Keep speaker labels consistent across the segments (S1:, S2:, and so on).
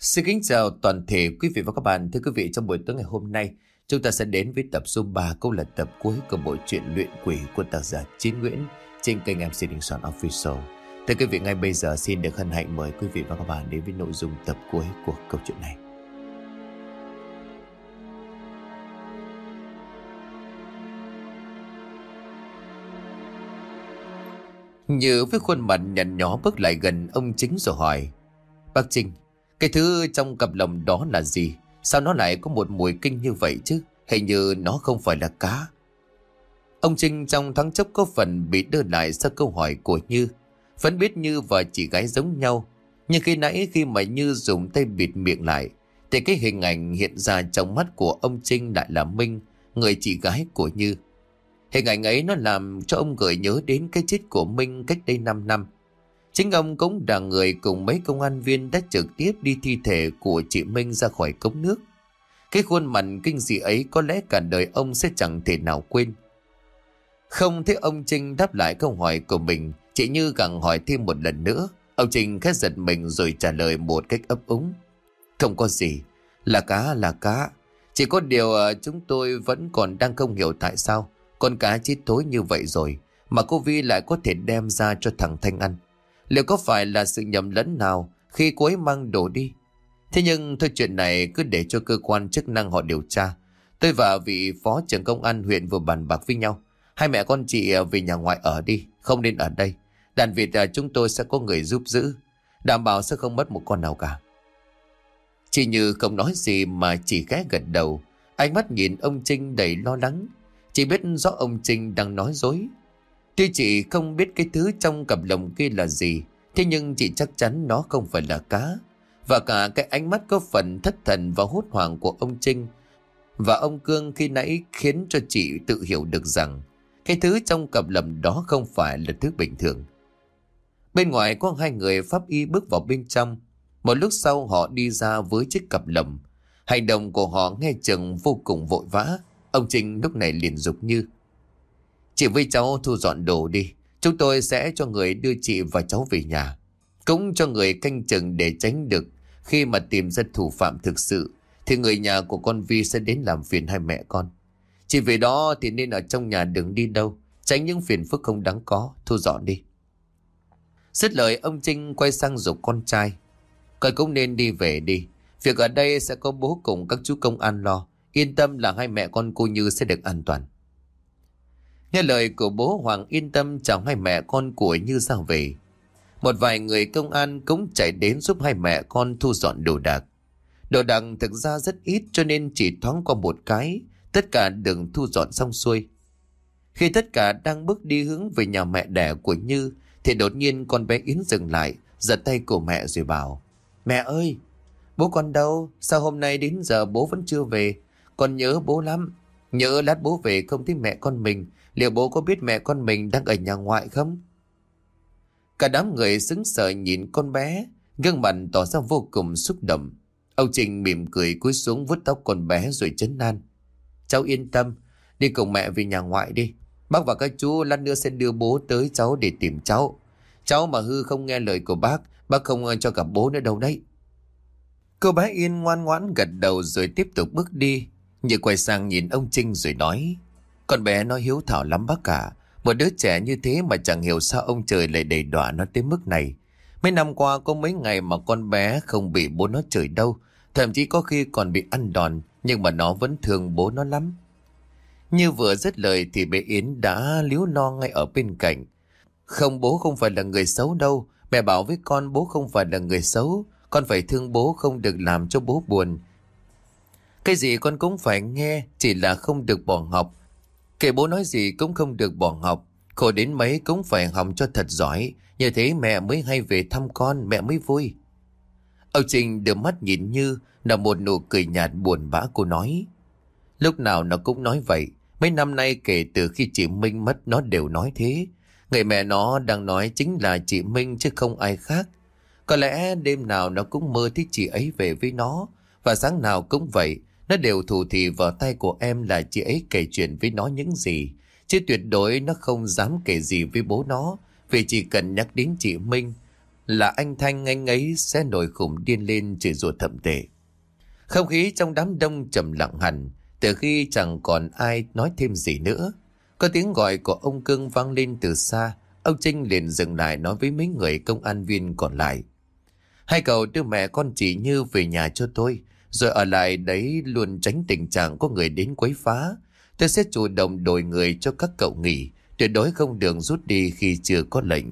S1: Xin kính chào toàn thể quý vị và các bạn. Thưa quý vị, trong buổi tối ngày hôm nay, chúng ta sẽ đến với tập số 3, cũng là tập cuối của bộ truyện Luyện Quỷ của tác giả Chí Nguyễn trên kênh MC Đình Soạn Official. Thưa quý vị, ngay bây giờ xin được hân hạnh mời quý vị và các bạn đến với nội dung tập cuối của câu chuyện này. Như với khuôn mặt nhăn nhó bước lại gần ông Chính rồi hỏi: Bác Trinh, cái thứ trong cặp lồng đó là gì? Sao nó lại có một mùi kinh như vậy chứ? Hình như nó không phải là cá. Ông Trinh trong thoáng chốc có phần bị đưa lại sau câu hỏi của Như. Vẫn biết Như và chị gái giống nhau, nhưng khi nãy khi mà Như dùng tay bịt miệng lại thì cái hình ảnh hiện ra trong mắt của ông Trinh lại là Minh, người chị gái của Như. Hình ảnh ấy nó làm cho ông gợi nhớ đến cái chết của Minh cách đây 5 năm. Chính ông cũng là người cùng mấy công an viên đã trực tiếp đi thi thể của chị Minh ra khỏi cống nước. Cái khuôn mặt kinh dị ấy có lẽ cả đời ông sẽ chẳng thể nào quên. Không thấy ông Trinh đáp lại câu hỏi của mình, chị Như gặng hỏi thêm một lần nữa. Ông Trinh khẽ giật mình rồi trả lời một cách ấp úng: Không có gì, là cá. Chỉ có điều chúng tôi vẫn còn đang không hiểu tại sao con cá chết thối như vậy rồi mà cô Vi lại có thể đem ra cho thằng Thanh ăn. Liệu có phải là sự nhầm lẫn nào khi cô ấy mang đồ đi? Thế nhưng thôi, chuyện này cứ để cho cơ quan chức năng họ điều tra. Tôi và vị phó trưởng công an huyện vừa bàn bạc với nhau. Hai mẹ con chị về nhà ngoại ở đi, không nên ở đây. Đàn vịt chúng tôi sẽ có người giúp giữ, đảm bảo sẽ không mất một con nào cả. Chị Như không nói gì mà chỉ khẽ gật đầu. Ánh mắt nhìn ông Trinh đầy lo lắng. Chị biết rõ ông Trinh đang nói dối. Tuy chị không biết cái thứ trong cặp lồng kia là gì, thế nhưng chị chắc chắn nó không phải là cá. Và cả cái ánh mắt có phần thất thần và hốt hoảng của ông Trinh và ông Cương khi nãy khiến cho chị tự hiểu được rằng cái thứ trong cặp lồng đó không phải là thứ bình thường. Bên ngoài có hai người pháp y bước vào bên trong. Một lúc sau họ đi ra với chiếc cặp lồng. Hành động của họ nghe chừng vô cùng vội vã. Ông Trinh lúc này liền giục Như: Chị với cháu thu dọn đồ đi. Chúng tôi sẽ cho người đưa chị và cháu về nhà, cũng cho người canh chừng để tránh được khi mà tìm ra thủ phạm thực sự thì người nhà của con Vi sẽ đến làm phiền hai mẹ con. Chị về đó thì nên ở trong nhà, đừng đi đâu, tránh những phiền phức không đáng có. Thu dọn đi. Dứt lời, ông Trinh quay sang giục con trai: Con cũng nên đi về đi. Việc ở đây sẽ có bố cùng các chú công an lo. Yên tâm là hai mẹ con cô Như sẽ được an toàn. Nghe lời của bố, Hoàng yên tâm chào hai mẹ con của Như ra về. Một vài người công an cũng chạy đến giúp hai mẹ con thu dọn đồ đạc. Đồ đạc thực ra rất ít cho nên chỉ thoáng qua một cái, tất cả được thu dọn xong xuôi. Khi tất cả đang bước đi hướng về nhà mẹ đẻ của Như thì đột nhiên con bé Yến dừng lại, giật tay của mẹ rồi bảo: Mẹ ơi, bố con đâu? Sao hôm nay đến giờ bố vẫn chưa về? Con nhớ bố lắm. Nhớ lát bố về không thấy mẹ con mình, liệu bố có biết mẹ con mình đang ở nhà ngoại không? Cả đám người sững sờ nhìn con bé, gương mặt tỏ ra vô cùng xúc động. Ông Trình mỉm cười cúi xuống vuốt tóc con bé rồi trấn an: Cháu yên tâm, đi cùng mẹ về nhà ngoại đi. Bác và các chú lát nữa sẽ đưa bố tới cháu để tìm cháu. Cháu mà hư không nghe lời của bác không cho gặp bố nữa đâu đấy. Cô bé Yên ngoan ngoãn gật đầu rồi tiếp tục bước đi. Như quay sang nhìn ông Trinh rồi nói: Con bé nó hiếu thảo lắm bác cả. Một đứa trẻ như thế mà chẳng hiểu sao ông trời lại đày đọa nó tới mức này. Mấy năm qua có mấy ngày mà con bé không bị bố nó chửi đâu. Thậm chí có khi còn bị ăn đòn, nhưng mà nó vẫn thương bố nó lắm. Như vừa dứt lời thì bé Yến đã líu lo ngay ở bên cạnh: Không, bố không phải là người xấu đâu. Mẹ bảo với con bố không phải là người xấu. Con phải thương bố, không được làm cho bố buồn. Cái gì con cũng phải nghe, chỉ là không được bỏ học. Kể bố nói gì cũng không được bỏ học. Khổ đến mấy cũng phải học cho thật giỏi. Như thế mẹ mới hay về thăm con, mẹ mới vui. Ông Trình đưa mắt nhìn Như, là một nụ cười nhạt buồn bã. Cô nói: Lúc nào nó cũng nói vậy. Mấy năm nay kể từ khi chị Minh mất nó đều nói thế. Người mẹ nó đang nói chính là chị Minh chứ không ai khác. Có lẽ đêm nào nó cũng mơ thấy chị ấy về với nó. Và sáng nào cũng vậy, nó đều thủ thỉ vào tay của em là chị ấy kể chuyện với nó những gì. Chứ tuyệt đối nó không dám kể gì với bố nó. Vì chỉ cần nhắc đến chị Minh là anh Thanh, anh ấy sẽ nổi khùng điên lên chửi rủa thậm tệ. Không khí trong đám đông trầm lặng hẳn, từ khi chẳng còn ai nói thêm gì nữa. Có tiếng gọi của ông Cương vang lên từ xa. Ông Trinh liền dừng lại nói với mấy người công an viên còn lại: hai cậu đưa mẹ con chị Như về nhà cho tôi, rồi ở lại đấy luôn, tránh tình trạng có người đến quấy phá. Tôi sẽ chủ động đổi người cho các cậu nghỉ, tuyệt đối không được rút đi khi chưa có lệnh.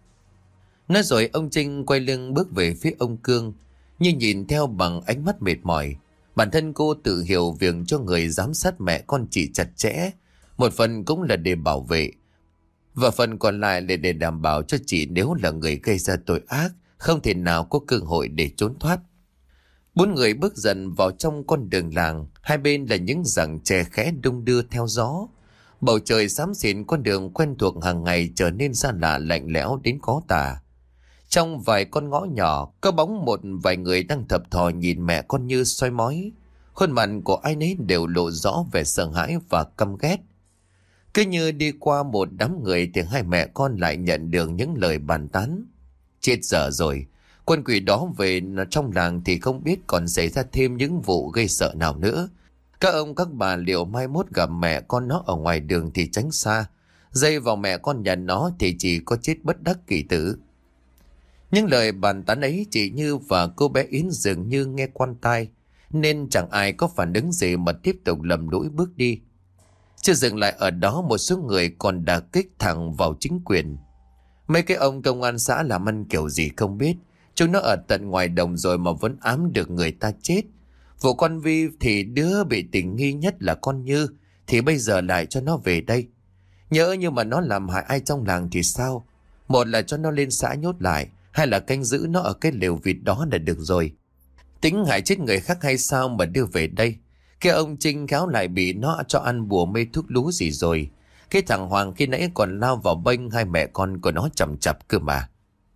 S1: Nói rồi ông Trinh quay lưng bước về phía ông Cương, nhưng nhìn theo bằng ánh mắt mệt mỏi. Bản thân cô tự hiểu việc cho người giám sát mẹ con chị chặt chẽ, một phần cũng là để bảo vệ, và phần còn lại là để đảm bảo cho chị nếu là người gây ra tội ác, không thể nào có cơ hội để trốn thoát. Bốn người bước dần vào trong con đường làng, hai bên là những rặng tre khẽ đung đưa theo gió. Bầu trời xám xịn, con đường quen thuộc hàng ngày trở nên xa lạ, lạnh lẽo đến khó tả. Trong vài con ngõ nhỏ, có bóng một vài người đang thập thò nhìn mẹ con Như soi mói. Khuôn mặt của ai nấy đều lộ rõ vẻ sợ hãi và căm ghét. Cứ như đi qua một đám người thì hai mẹ con lại nhận được những lời bàn tán. Chết dở rồi, quân quỷ đó về trong làng thì không biết còn xảy ra thêm những vụ gây sợ nào nữa. Các ông các bà liệu mai mốt gặp mẹ con nó ở ngoài đường thì tránh xa, dây vào mẹ con nhà nó thì chỉ có chết bất đắc kỳ tử. Những lời bàn tán ấy chị Như và cô bé Yến dường như nghe quan tai, nên chẳng ai có phản ứng gì mà tiếp tục lầm lũi bước đi. Chưa dừng lại ở đó, một số người còn đả kích thẳng vào chính quyền. Mấy cái ông công an xã làm ăn kiểu gì không biết, chúng nó ở tận ngoài đồng rồi mà vẫn ám được người ta chết. Vụ con Vi thì đứa bị tình nghi nhất là con Như, thì bây giờ lại cho nó về đây. Nhỡ như mà nó làm hại ai trong làng thì sao? Một là cho nó lên xã nhốt lại, hai là canh giữ nó ở cái lều vịt đó là được rồi. Tính hại chết người khác hay sao mà đưa về đây? Cái ông Trinh khéo lại bị nó cho ăn bùa mê thuốc lú gì rồi. Cái thằng Hoàng khi nãy còn lao vào bênh hai mẹ con của nó chằm chặp cơ mà.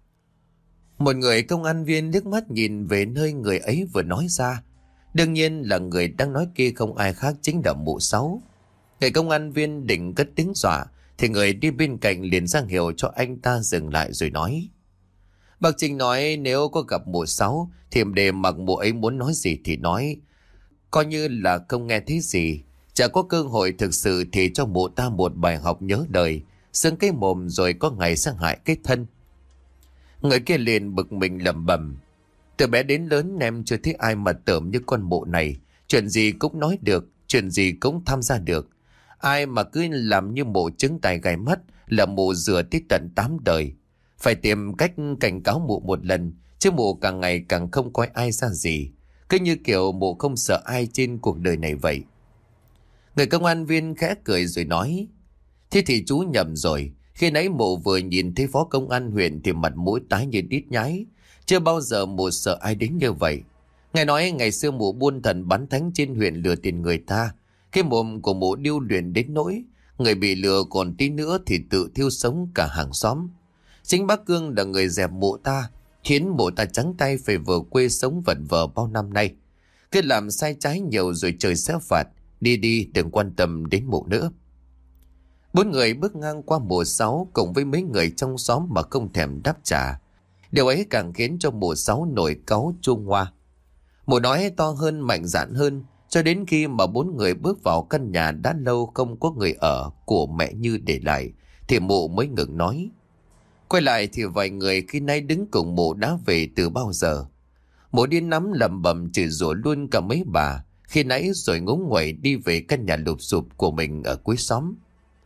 S1: Một người công an viên liếc mắt nhìn về nơi người ấy vừa nói ra. Đương nhiên là người đang nói kia không ai khác chính là mụ Sáu. Người công an viên định cất tiếng dọa thì người đi bên cạnh liền ra hiệu cho anh ta dừng lại rồi nói: bác Trinh nói nếu có gặp mụ Sáu thì để mặc mụ ấy muốn nói gì thì nói, coi như là không nghe thấy gì. Chả có cơ hội thực sự thì cho mụ ta một bài học nhớ đời, xưng cái mồm rồi có ngày sẽ hại cái thân. Người kia liền bực mình lẩm bẩm: từ bé đến lớn em chưa thấy ai mà tởm như con mụ này, chuyện gì cũng nói được, chuyện gì cũng tham gia được. Ai mà cứ làm như mụ trứng tai gai mắt là mụ rửa tới tận 8 đời. Phải tìm cách cảnh cáo mụ một lần, chứ mụ càng ngày càng không coi ai ra gì, cứ như kiểu mụ không sợ ai trên cuộc đời này vậy. Người công an viên khẽ cười rồi nói: thế thì chú nhầm rồi. Khi nãy mụ vừa nhìn thấy phó công an huyện thì mặt mũi tái như đít nhái. Chưa bao giờ mụ sợ ai đến như vậy. Nghe nói ngày xưa mụ buôn thần bán thánh trên huyện lừa tiền người ta. Cái mồm của mụ điêu luyện đến nỗi người bị lừa còn tí nữa thì tự thiêu sống cả hàng xóm. Chính bác Cương là người dẹp mụ ta, khiến mụ ta trắng tay phải về quê sống vẩn vờ bao năm nay. Cứ làm sai trái nhiều rồi trời sẽ phạt. Đi đi, đừng quan tâm đến mụ nữa. Bốn người bước ngang qua mụ Sáu cùng với mấy người trong xóm mà không thèm đáp trả. Điều ấy càng khiến cho mụ Sáu nổi cáu chuông hoa. Mụ nói to hơn, mạnh dạn hơn, cho đến khi mà bốn người bước vào căn nhà đã lâu không có người ở của mẹ Như để lại, thì mụ mới ngừng nói. Quay lại thì vài người khi nay đứng cùng mụ đã về từ bao giờ. Mụ điên nắm lẩm bẩm chửi rủa luôn cả mấy bà khi nãy, rồi ngúng nguẩy đi về căn nhà lụp xụp của mình ở cuối xóm.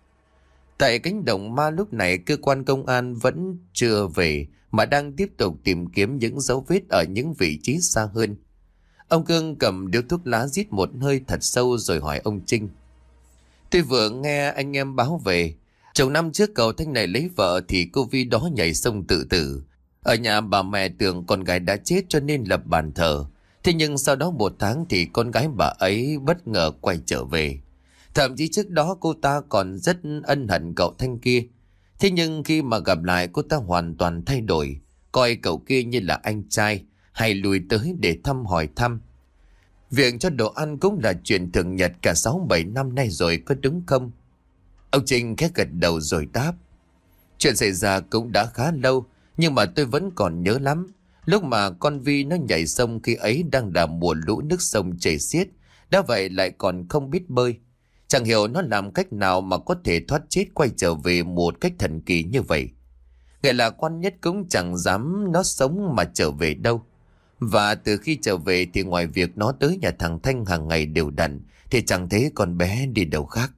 S1: Tại cánh đồng ma lúc này, cơ quan công an vẫn chưa về mà đang tiếp tục tìm kiếm những dấu vết ở những vị trí xa hơn. Ông Cương cầm điếu thuốc lá rít một hơi thật sâu rồi hỏi ông Trinh: tôi vừa nghe anh em báo về, chồng năm trước cậu Thanh này lấy vợ thì cô Vi đó nhảy sông tự tử. Ở nhà bà mẹ tưởng con gái đã chết cho nên lập bàn thờ. Thế nhưng sau đó 1 tháng thì con gái bà ấy bất ngờ quay trở về. Thậm chí trước đó cô ta còn rất ân hận cậu Thanh kia. Thế nhưng khi mà gặp lại, cô ta hoàn toàn thay đổi, coi cậu kia như là anh trai, hay lùi tới để thăm hỏi thăm. Việc cho đồ ăn cũng là chuyện thường nhật cả 6-7 năm nay rồi, có đúng không? Ông Trinh khẽ gật đầu rồi đáp: chuyện xảy ra cũng đã khá lâu, Nhưng mà tôi vẫn còn nhớ lắm. Lúc mà con Vi nó nhảy sông khi ấy đang là mùa lũ nước sông chảy xiết. Đã vậy lại còn không biết bơi. Chẳng hiểu nó làm cách nào mà có thể thoát chết quay trở về một cách thần kỳ như vậy. Nghĩa là quan nhất cũng chẳng dám nó sống mà trở về đâu. Và từ khi trở về thì ngoài việc nó tới nhà thằng Thanh hàng ngày đều đặn thì chẳng thấy con bé đi đâu khác.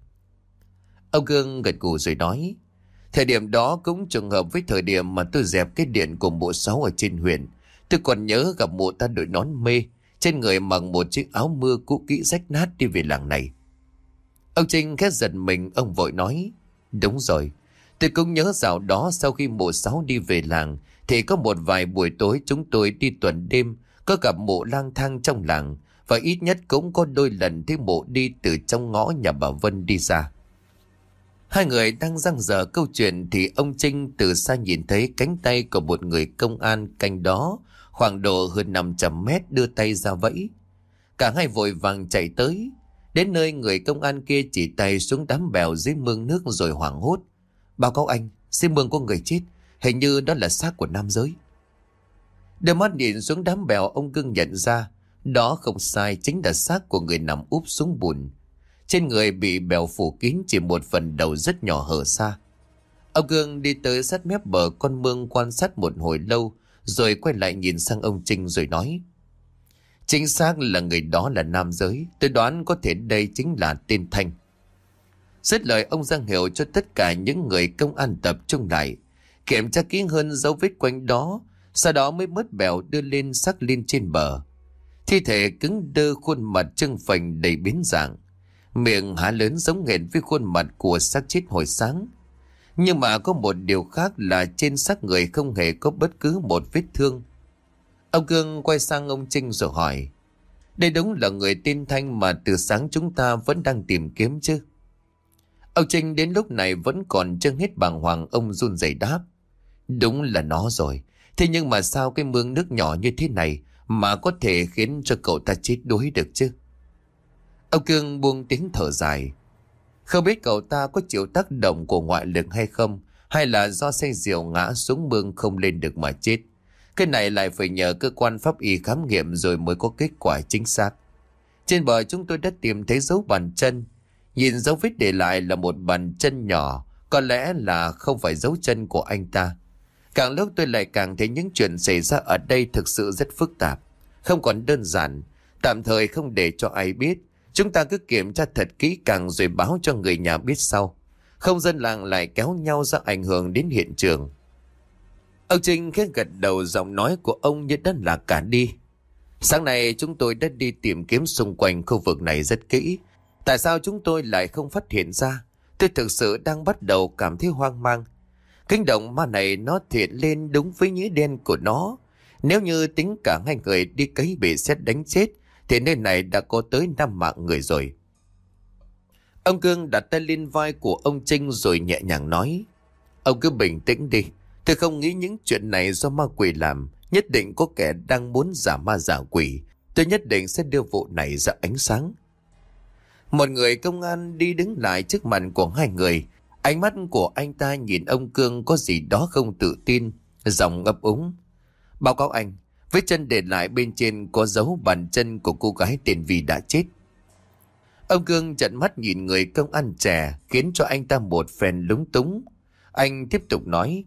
S1: Ông Cương gật gù rồi nói, thời điểm đó cũng trùng hợp với thời điểm mà tôi dẹp cái điện của mụ Sáu ở trên huyện. Tôi còn nhớ gặp mụ ta đội nón mê, trên người mặc một chiếc áo mưa cũ kỹ rách nát đi về làng này. Ông Trinh khẽ giật mình, ông vội nói, đúng rồi, tôi cũng nhớ dạo đó sau khi mụ Sáu đi về làng thì có một vài buổi tối chúng tôi đi tuần đêm, có gặp mụ lang thang trong làng, và ít nhất cũng có đôi lần thấy mụ đi từ trong ngõ nhà bà Vân đi ra. Hai người đang dang dở câu chuyện thì ông Trinh từ xa nhìn thấy cánh tay của một người công an canh đó khoảng độ hơn 500 mét đưa tay ra vẫy. Cả hai vội vàng chạy tới. Đến nơi người công an kia chỉ tay xuống đám bèo dưới mương nước rồi hoảng hốt. Báo cáo anh, dưới mương có người chết, hình như đó là xác của nam giới. Đưa mắt nhìn xuống đám bèo, ông Cương nhận ra đó không sai, chính là xác của người nằm úp xuống bùn. Trên người bị bèo phủ kín, chỉ một phần đầu rất nhỏ hở ra. Ông Cương đi tới sát mép bờ con mương quan sát một hồi lâu, rồi quay lại nhìn sang ông Trinh rồi nói, chính xác là người đó là nam giới, tôi đoán có thể đây chính là tên Thanh. Dứt lời, ông ra hiệu cho tất cả những người công an tập trung lại, kiểm tra kỹ hơn dấu vết quanh đó, sau đó mới mớt bèo đưa lên xác lên trên bờ. Thi thể cứng đơ, khuôn mặt trưng phình đầy biến dạng, miệng há lớn giống hệt với khuôn mặt của xác chết hồi sáng. Nhưng mà có một điều khác là trên xác người không hề có bất cứ một vết thương. Ông Cương quay sang ông Trinh rồi hỏi, đây đúng là người tên Thanh mà từ sáng chúng ta vẫn đang tìm kiếm chứ? Ông Trinh đến lúc này vẫn còn chưa hết bàng hoàng, ông run rẩy đáp, đúng là nó rồi. Thế nhưng mà sao cái mương nước nhỏ như thế này mà có thể khiến cho cậu ta chết đuối được chứ? Ông Cương buông tiếng thở dài, không biết cậu ta có chịu tác động của ngoại lực hay không, hay là do say rượu ngã xuống mương không lên được mà chết. Cái này lại phải nhờ cơ quan pháp y khám nghiệm rồi mới có kết quả chính xác. Trên bờ chúng tôi đã tìm thấy dấu bàn chân. Nhìn dấu vết để lại là một bàn chân nhỏ, có lẽ là không phải dấu chân của anh ta. Càng lúc tôi lại càng thấy những chuyện xảy ra ở đây thực sự rất phức tạp, không còn đơn giản. Tạm thời không để cho ai biết, chúng ta cứ kiểm tra thật kỹ càng rồi báo cho người nhà biết sau. Không dân làng lại kéo nhau ra ảnh hưởng đến hiện trường. Ông Trinh khẽ gật đầu, giọng nói của ông như đã lạc cả đi. Sáng nay chúng tôi đã đi tìm kiếm xung quanh khu vực này rất kỹ. Tại sao chúng tôi lại không phát hiện ra? Tôi thực sự đang bắt đầu cảm thấy hoang mang. Cánh động ma này nó thiện lên đúng với nghĩa đen của nó. Nếu như tính cả hai người đi cấy bị sét đánh chết thì nơi này đã có tới 5 mạng người rồi. Ông Cương đặt tay lên vai của ông Trinh rồi nhẹ nhàng nói, ông cứ bình tĩnh đi. Tôi không nghĩ những chuyện này do ma quỷ làm. Nhất định có kẻ đang muốn giả ma giả quỷ. Tôi nhất định sẽ đưa vụ này ra ánh sáng. Một người công an đi đứng lại trước mặt của hai người. Ánh mắt của anh ta nhìn ông Cương có gì đó không tự tin, giọng ấp úng, báo cáo anh, vết chân để lại bên trên có dấu bàn chân của cô gái tên Vi đã chết. Ông Cương trợn mắt nhìn người công an trẻ, khiến cho anh ta một phen lúng túng. Anh tiếp tục nói,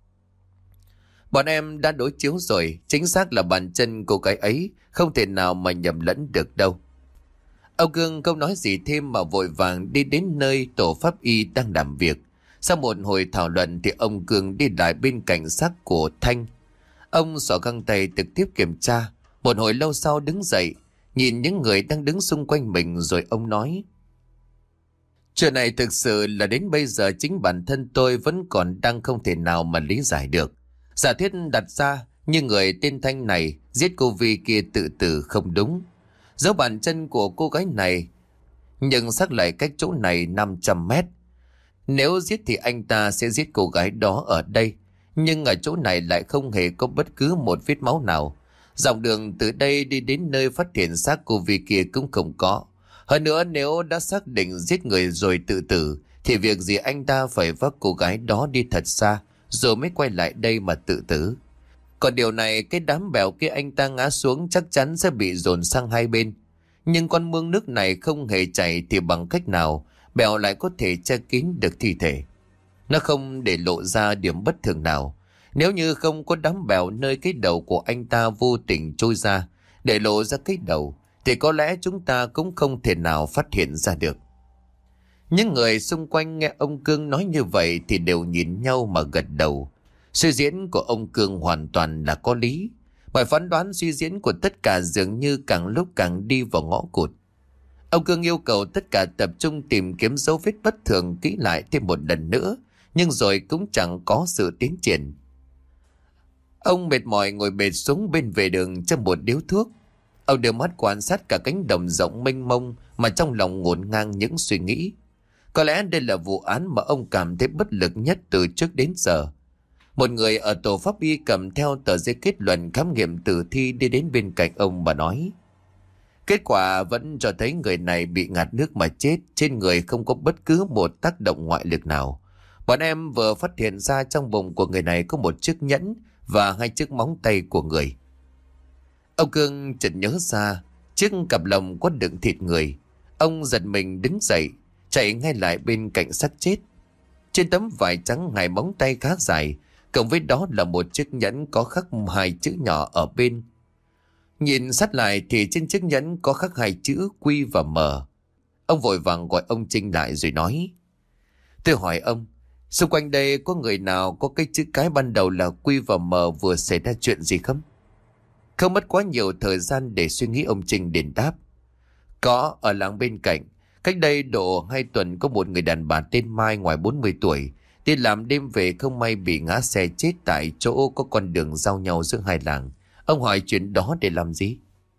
S1: bọn em đã đối chiếu rồi, chính xác là bàn chân cô gái ấy, không thể nào mà nhầm lẫn được đâu. Ông Cương không nói gì thêm mà vội vàng đi đến nơi tổ pháp y đang làm việc. Sau một hồi thảo luận thì ông Cương đi lại bên cạnh xác của Thanh. Ông xỏ găng tay trực tiếp kiểm tra. Một hồi lâu sau đứng dậy, nhìn những người đang đứng xung quanh mình rồi ông nói, chuyện này thực sự là đến bây giờ chính bản thân tôi vẫn còn đang không thể nào mà lý giải được. Giả thiết đặt ra như người tên Thanh này giết cô Vi kia tự tử không đúng. Dấu bàn chân của cô gái này nhưng xác lại cách chỗ này 500 mét. Nếu giết thì anh ta sẽ giết cô gái đó ở đây, nhưng ở chỗ này lại không hề có bất cứ một vết máu nào. Dòng đường từ đây đi đến nơi phát hiện xác cô Vi kia cũng không có. Hơn nữa, nếu đã xác định giết người rồi tự tử thì việc gì anh ta phải vác cô gái đó đi thật xa rồi mới quay lại đây mà tự tử. Còn điều này, cái đám bèo kia anh ta ngã xuống chắc chắn sẽ bị dồn sang hai bên. Nhưng con mương nước này không hề chảy thì bằng cách nào bèo lại có thể che kín được thi thể. Nó không để lộ ra điểm bất thường nào. Nếu như không có đám bèo nơi cái đầu của anh ta vô tình trôi ra, để lộ ra cái đầu, thì có lẽ chúng ta cũng không thể nào phát hiện ra được. Những người xung quanh nghe ông Cương nói như vậy thì đều nhìn nhau mà gật đầu. Suy diễn của ông Cương hoàn toàn là có lý. Mọi phán đoán suy diễn của tất cả dường như càng lúc càng đi vào ngõ cụt. Ông Cương yêu cầu tất cả tập trung tìm kiếm dấu vết bất thường kỹ lại thêm một lần nữa, nhưng rồi cũng chẳng có sự tiến triển. Ông mệt mỏi ngồi bệt xuống bên vệ đường châm một điếu thuốc. Ông đưa mắt quan sát cả cánh đồng rộng mênh mông mà trong lòng ngổn ngang những suy nghĩ. Có lẽ đây là vụ án mà ông cảm thấy bất lực nhất từ trước đến giờ. Một người ở tổ pháp y cầm theo tờ giấy kết luận khám nghiệm tử thi đi đến bên cạnh ông và nói: kết quả vẫn cho thấy người này bị ngạt nước mà chết, trên người không có bất cứ một tác động ngoại lực nào. Bọn em vừa phát hiện ra trong bụng của người này có một chiếc nhẫn và 2 chiếc móng tay của người. Ông Cương chợt nhớ ra chiếc cặp lồng có đựng thịt người. Ông giật mình đứng dậy, chạy ngay lại bên cạnh xác chết. Trên tấm vải trắng 2 móng tay khá dài, cộng với đó là một chiếc nhẫn có khắc 2 chữ nhỏ ở bên. Nhìn sát lại thì trên chiếc nhẫn có khắc 2 chữ Q và M. Ông vội vàng gọi ông Trinh lại rồi nói: tôi hỏi ông, xung quanh đây có người nào có cái chữ cái ban đầu là Q và M vừa xảy ra chuyện gì không? Không mất quá nhiều thời gian để suy nghĩ, ông Trinh đền đáp: có, ở làng bên cạnh. Cách đây độ 2 tuần có một người đàn bà tên Mai ngoài 40 tuổi đi làm đêm về không may bị ngã xe chết tại chỗ có con đường giao nhau giữa 2 làng. Ông hỏi chuyện đó để làm gì?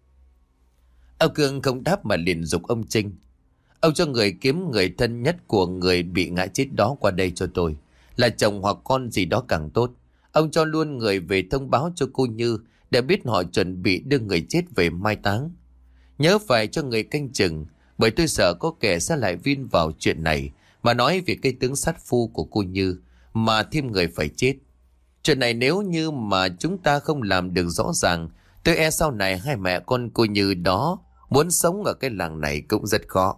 S1: Ông Cương không đáp mà liền giục ông Trinh: ông cho người kiếm người thân nhất của người bị ngã chết đó qua đây cho tôi, là chồng hoặc con gì đó càng tốt. Ông cho luôn người về thông báo cho cô Như để biết họ chuẩn bị đưa người chết về mai táng. Nhớ phải cho người canh chừng, bởi tôi sợ có kẻ sẽ lại vin vào chuyện này mà nói về cái tướng sát phu của cô Như mà thêm người phải chết. Chuyện này nếu như mà chúng ta không làm được rõ ràng, tôi e sau này 2 mẹ con cô Như đó muốn sống ở cái làng này cũng rất khó.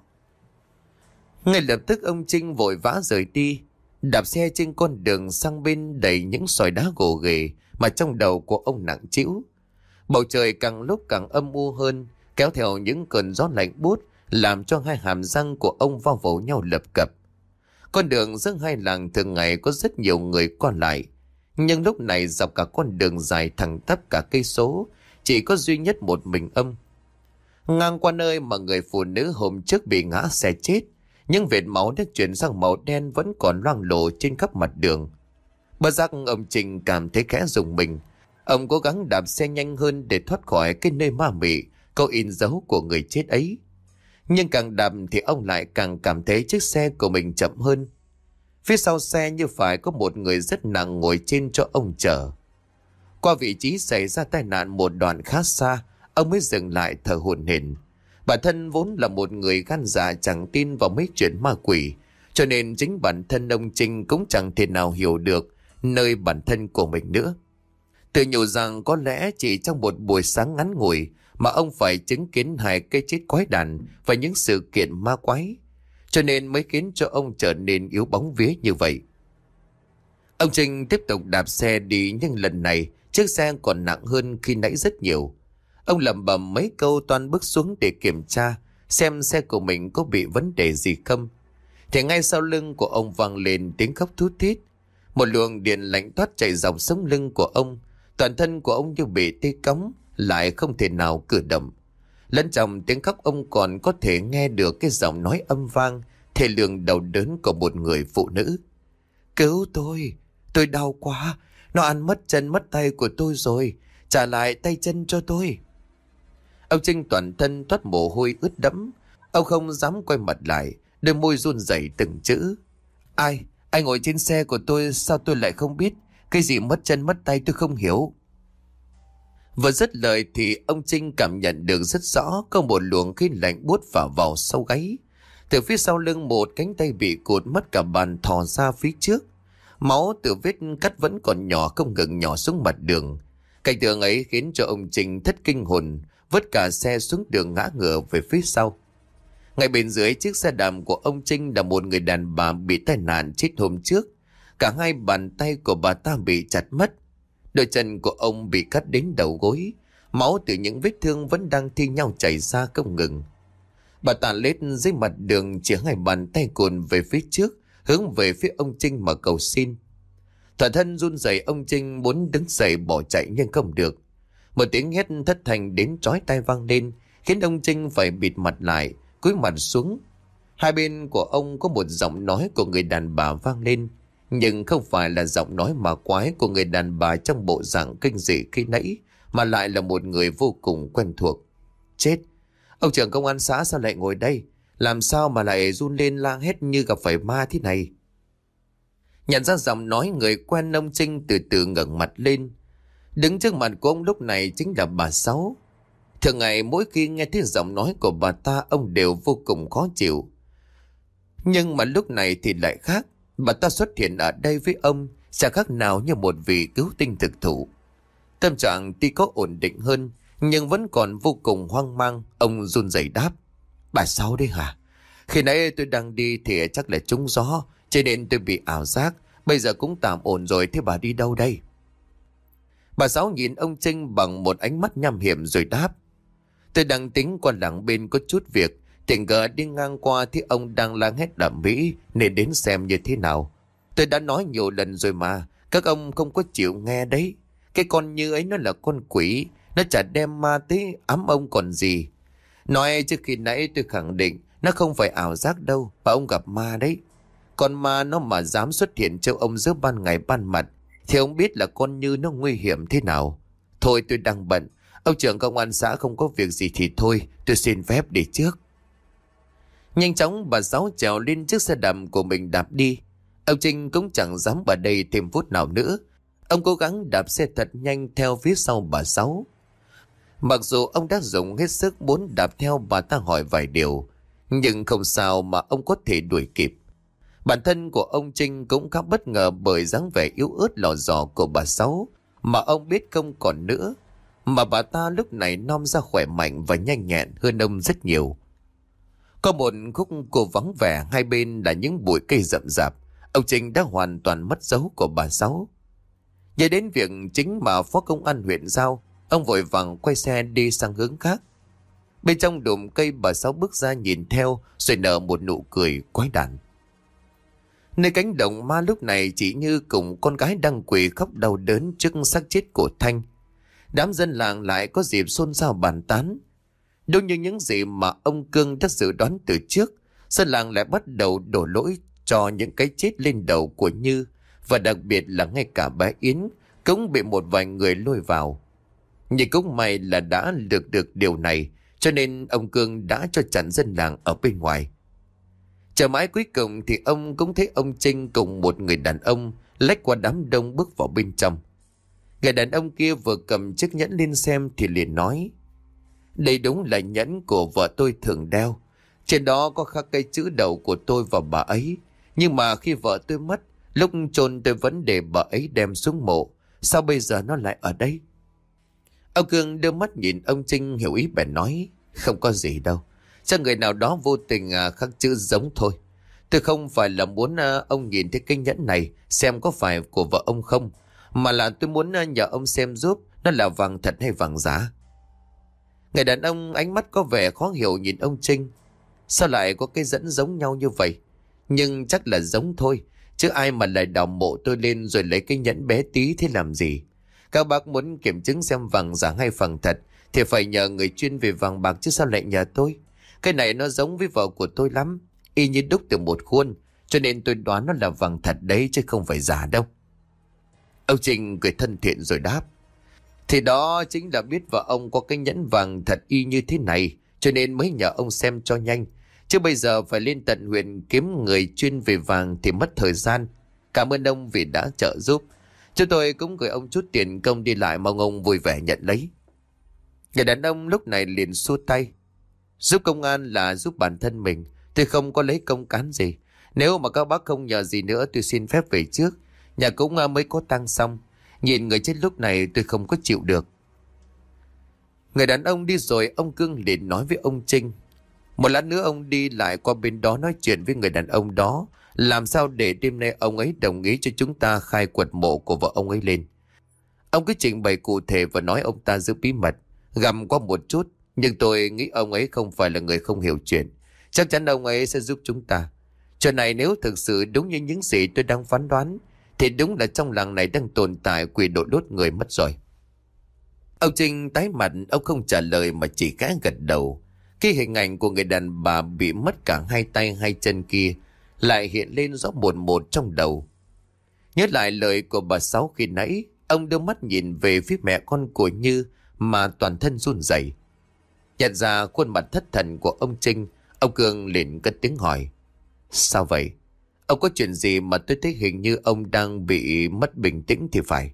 S1: Ngay lập tức ông Trinh vội vã rời đi, đạp xe trên con đường sang bên đầy những sỏi đá gồ ghề mà trong đầu của ông nặng trĩu. Bầu trời càng lúc càng âm u hơn, kéo theo những cơn gió lạnh buốt làm cho 2 hàm răng của ông va vỗ nhau lập cập. Con đường giữa 2 làng thường ngày có rất nhiều người qua lại, nhưng lúc này dọc cả con đường dài thẳng tắp cả cây số, chỉ có duy nhất một mình ông. Ngang qua nơi mà người phụ nữ hôm trước bị ngã xe chết, những vệt máu đã chuyển sang màu đen vẫn còn loang lổ trên khắp mặt đường. Bất giác ông Trình cảm thấy khẽ rùng mình. Ông cố gắng đạp xe nhanh hơn để thoát khỏi cái nơi ma mị có in dấu của người chết ấy. Nhưng càng đạp thì ông lại càng cảm thấy chiếc xe của mình chậm hơn. Phía sau xe như phải có một người rất nặng ngồi trên cho ông chở. Qua vị trí xảy ra tai nạn một đoạn khá xa, ông mới dừng lại thở hổn hển. Bản thân vốn là một người gan dạ chẳng tin vào mấy chuyện ma quỷ, cho nên chính bản thân ông Trinh cũng chẳng thể nào hiểu được nơi bản thân của mình nữa. Tự nhủ rằng có lẽ chỉ trong một buổi sáng ngắn ngủi mà ông phải chứng kiến 2 cái chết quái đản và những sự kiện ma quái, cho nên mới khiến cho ông trở nên yếu bóng vía như vậy. Ông Trinh tiếp tục đạp xe đi, nhưng lần này chiếc xe còn nặng hơn khi nãy rất nhiều. Ông lẩm bẩm mấy câu toan bước xuống để kiểm tra xem xe của mình có bị vấn đề gì không, thì ngay sau lưng của ông vang lên tiếng khóc thút thít. Một luồng điện lạnh toát chạy dọc sống lưng của ông, toàn thân của ông như bị tê cóng, lại không thể nào cử động. Lẫn trong tiếng khóc ông còn có thể nghe được cái giọng nói âm vang thê lương đau đớn của một người phụ nữ: cứu tôi đau quá, nó ăn mất chân mất tay của tôi rồi, trả lại tay chân cho tôi. Ông Trinh toàn thân toát mồ hôi ướt đẫm. Ông không dám quay mặt lại, đôi môi run rẩy từng chữ: ai ngồi trên xe của tôi, sao tôi lại không biết? Cái gì mất chân mất tay tôi không hiểu. Vừa dứt lời thì ông Trinh cảm nhận được rất rõ có một luồng khí lạnh buốt vào sâu gáy. Từ phía sau lưng một cánh tay bị cụt mất cả bàn thò ra phía trước. Máu từ vết cắt vẫn còn nhỏ không ngừng nhỏ xuống mặt đường. Cảnh tượng ấy khiến cho ông Trinh thất kinh hồn, vứt cả xe xuống đường ngã ngửa về phía sau. Ngay bên dưới chiếc xe đạp của ông Trinh là một người đàn bà bị tai nạn chết hôm trước. Cả hai bàn tay của bà ta bị chặt mất. Đôi chân của ông bị cắt đến đầu gối. Máu từ những vết thương vẫn đang thi nhau chảy ra không ngừng. Bà ta lết dưới mặt đường chỉ hai bàn tay cồn về phía trước, hướng về phía ông Trinh mà cầu xin. Toàn thân run rẩy, ông Trinh muốn đứng dậy bỏ chạy nhưng không được. Một tiếng hét thất thanh đến chói tai vang lên, khiến ông Trinh phải bịt mặt lại, cúi mặt xuống. Hai bên của ông có một giọng nói của người đàn bà vang lên, nhưng không phải là giọng nói ma quái của người đàn bà trong bộ dạng kinh dị khi nãy, mà lại là một người vô cùng quen thuộc. Chết! Ông trưởng công an xã sao lại ngồi đây? Làm sao mà lại run lên la hét như gặp phải ma thế này? Nhận ra giọng nói người quen, ông Trinh từ từ ngẩng mặt lên. Đứng trước mặt của ông lúc này chính là bà Sáu. Thường ngày mỗi khi nghe thấy giọng nói của bà ta, ông đều vô cùng khó chịu. Nhưng mà lúc này thì lại khác. Bà ta xuất hiện ở đây với ông sẽ khác nào như một vị cứu tinh thực thụ. Tâm trạng tuy có ổn định hơn, nhưng vẫn còn vô cùng hoang mang. Ông run rẩy đáp: Bà Sáu đấy hả? Khi nãy tôi đang đi thì chắc là trúng gió, cho nên tôi bị ảo giác. Bây giờ cũng tạm ổn rồi, thế bà đi đâu đây? Bà Sáu nhìn ông Trinh bằng một ánh mắt nham hiểm rồi đáp: Tôi đang tính qua làng bên có chút việc, tình cờ đi ngang qua thì ông đang la hét đầm mỹ nên đến xem như thế nào. Tôi đã nói nhiều lần rồi mà, các ông không có chịu nghe đấy. Cái con Như ấy nó là con quỷ, nó chả đem ma tới ám ông còn gì. Nói trước khi nãy tôi khẳng định nó không phải ảo giác đâu, mà ông gặp ma đấy. Con ma nó mà dám xuất hiện cho ông giữa ban ngày ban mặt thì ông biết là con Như nó nguy hiểm thế nào. Thôi tôi đang bận, ông trưởng công an xã không có việc gì thì thôi, tôi xin phép đi trước. Nhanh chóng bà Sáu trèo lên chiếc xe đạp của mình đạp đi. Ông Trinh cũng chẳng dám ở đây thêm phút nào nữa. Ông cố gắng đạp xe thật nhanh theo phía sau bà Sáu. Mặc dù ông đã dùng hết sức muốn đạp theo bà ta hỏi vài điều, nhưng không sao mà ông có thể đuổi kịp. Bản thân của ông Trinh cũng khá bất ngờ bởi dáng vẻ yếu ớt lò dò của bà Sáu mà ông biết không còn nữa. Mà bà ta lúc này non ra khỏe mạnh và nhanh nhẹn hơn ông rất nhiều. Có một khúc cô vắng vẻ, hai bên là những bụi cây rậm rạp. Ông Trinh đã hoàn toàn mất dấu của bà Sáu. Nhớ đến việc chính mà phó công an huyện giao, ông vội vàng quay xe đi sang hướng khác. Bên trong đùm cây bà Sáu bước ra nhìn theo rồi nở một nụ cười quái đản. Nơi cánh đồng ma lúc này chỉ như cùng con gái đang quỳ khóc đau đớn trước xác chết của Thanh. Đám dân làng lại có dịp xôn xao bàn tán. Đúng như những gì mà ông Cương đã dự đoán từ trước, dân làng lại bắt đầu đổ lỗi cho những cái chết lên đầu của Như, và đặc biệt là ngay cả bé Yến cũng bị một vài người lôi vào. Nhưng cũng may là đã được điều này, cho nên ông Cương đã cho chặn dân làng ở bên ngoài. Chờ mãi cuối cùng thì ông cũng thấy ông Trinh cùng một người đàn ông lách qua đám đông bước vào bên trong. Người đàn ông kia vừa cầm chiếc nhẫn lên xem thì liền nói: Đây đúng là nhẫn của vợ tôi thường đeo. Trên đó có khắc cái chữ đầu của tôi và bà ấy. Nhưng mà khi vợ tôi mất, lúc chôn tôi vẫn để bà ấy đem xuống mộ. Sao bây giờ nó lại ở đây? Ông Cương đưa mắt nhìn ông Trinh hiểu ý bèn nói: Không có gì đâu, chắc người nào đó vô tình khắc chữ giống thôi. Tôi không phải là muốn ông nhìn thấy cái nhẫn này xem có phải của vợ ông không, mà là tôi muốn nhờ ông xem giúp nó là vàng thật hay vàng giả. Người đàn ông ánh mắt có vẻ khó hiểu nhìn ông Trinh. Sao lại có cái dẫn giống nhau như vậy? Nhưng chắc là giống thôi, chứ ai mà lại đào mộ tôi lên rồi lấy cái nhẫn bé tí thế làm gì? Các bác muốn kiểm chứng xem vàng giả hay vàng thật thì phải nhờ người chuyên về vàng bạc, chứ sao lại nhờ tôi? Cái này nó giống với vợ của tôi lắm, y như đúc từ một khuôn, cho nên tôi đoán nó là vàng thật đấy chứ không phải giả đâu. Ông Trinh cười thân thiện rồi đáp: Thì đó chính là biết vợ ông có cái nhẫn vàng thật y như thế này, cho nên mới nhờ ông xem cho nhanh. Chứ bây giờ phải lên tận huyện kiếm người chuyên về vàng thì mất thời gian. Cảm ơn ông vì đã trợ giúp. Chúng tôi cũng gửi ông chút tiền công đi lại, mong ông vui vẻ nhận lấy. Người đàn ông lúc này liền xua tay: Giúp công an là giúp bản thân mình, tôi không có lấy công cán gì. Nếu mà các bác không nhờ gì nữa tôi xin phép về trước. Nhà cũng mới có tang xong. Nhìn người chết lúc này tôi không có chịu được. Người đàn ông đi rồi, ông Cương liền nói với ông Trinh. Một lát nữa ông đi lại qua bên đó nói chuyện với người đàn ông đó. Làm sao để đêm nay ông ấy đồng ý cho chúng ta khai quật mộ của vợ ông ấy lên. Ông cứ trình bày cụ thể và nói ông ta giữ bí mật. Gầm qua một chút, nhưng tôi nghĩ ông ấy không phải là người không hiểu chuyện. Chắc chắn ông ấy sẽ giúp chúng ta. Chuyện này nếu thực sự đúng như những gì tôi đang phán đoán, thì đúng là trong làng này đang tồn tại quỷ độ đốt người mất rồi. Ông Trinh tái mặt, ông không trả lời mà chỉ khẽ gật đầu. Cái hình ảnh của người đàn bà bị mất cả hai tay hai chân kia lại hiện lên rõ một một trong đầu. Nhớ lại lời của bà Sáu khi nãy, ông đưa mắt nhìn về phía mẹ con của Như mà toàn thân run rẩy. Nhận ra khuôn mặt thất thần của ông Trinh, ông Cương liền cất tiếng hỏi. Sao vậy? Ông có chuyện gì mà tôi thấy hình như ông đang bị mất bình tĩnh thì phải.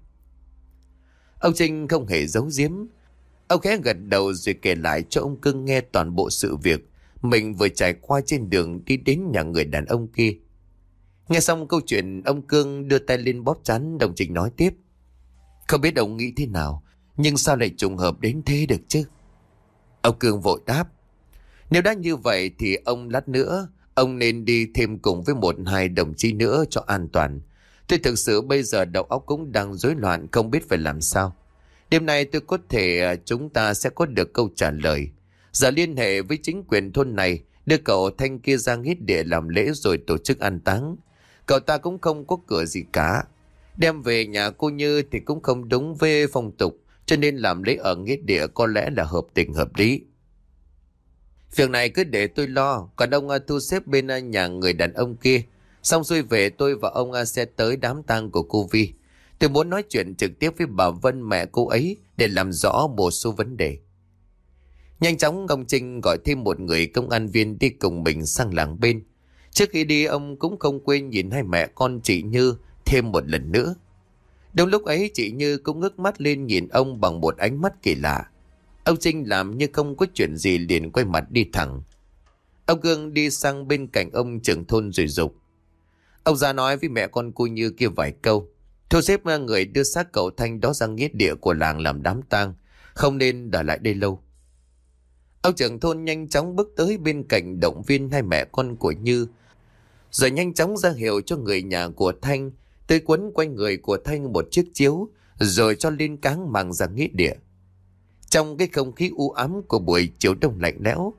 S1: Ông Trinh không hề giấu giếm. Ông khẽ gật đầu rồi kể lại cho ông Cương nghe toàn bộ sự việc mình vừa trải qua trên đường đi đến nhà người đàn ông kia. Nghe xong câu chuyện, ông Cương đưa tay lên bóp trán đồng Trinh nói tiếp. Không biết ông nghĩ thế nào, nhưng sao lại trùng hợp đến thế được chứ? Ông Cương vội đáp. Nếu đã như vậy thì ông lát nữa ông nên đi thêm cùng với một hai đồng chí nữa cho an toàn. Tôi thực sự bây giờ đầu óc cũng đang rối loạn, không biết phải làm sao. Đêm nay tôi có thể chúng ta sẽ có được câu trả lời. Giờ liên hệ với chính quyền thôn này, đưa cậu Thanh kia ra nghĩa địa làm lễ rồi tổ chức an táng. Cậu ta cũng không có cửa gì cả. Đem về nhà cô Như thì cũng không đúng với phong tục, cho nên làm lễ ở nghĩa địa có lẽ là hợp tình hợp lý. Việc này cứ để tôi lo, còn ông thu xếp bên nhà người đàn ông kia. Xong xuôi về tôi và ông sẽ tới đám tang của cô Vi. Tôi muốn nói chuyện trực tiếp với bà Vân mẹ cô ấy để làm rõ một số vấn đề. Nhanh chóng ông Trinh gọi thêm một người công an viên đi cùng mình sang làng bên. Trước khi đi ông cũng không quên nhìn hai mẹ con chị Như thêm một lần nữa. Đúng lúc ấy chị Như cũng ngước mắt lên nhìn ông bằng một ánh mắt kỳ lạ. Ông Trinh làm như không có chuyện gì liền quay mặt đi thẳng. Ông Cương đi sang bên cạnh ông trưởng thôn rồi dục. Ông ra nói với mẹ con cô Như kia vài câu. Thu xếp người đưa xác cậu Thanh đó ra nghĩa địa của làng làm đám tang, không nên ở lại đây lâu. Ông trưởng thôn nhanh chóng bước tới bên cạnh động viên hai mẹ con của Như, rồi nhanh chóng ra hiệu cho người nhà của Thanh tới quấn quanh người của Thanh một chiếc chiếu, rồi cho lên cáng mang ra nghĩa địa. Trong cái không khí u ám của buổi chiều đông lạnh lẽo,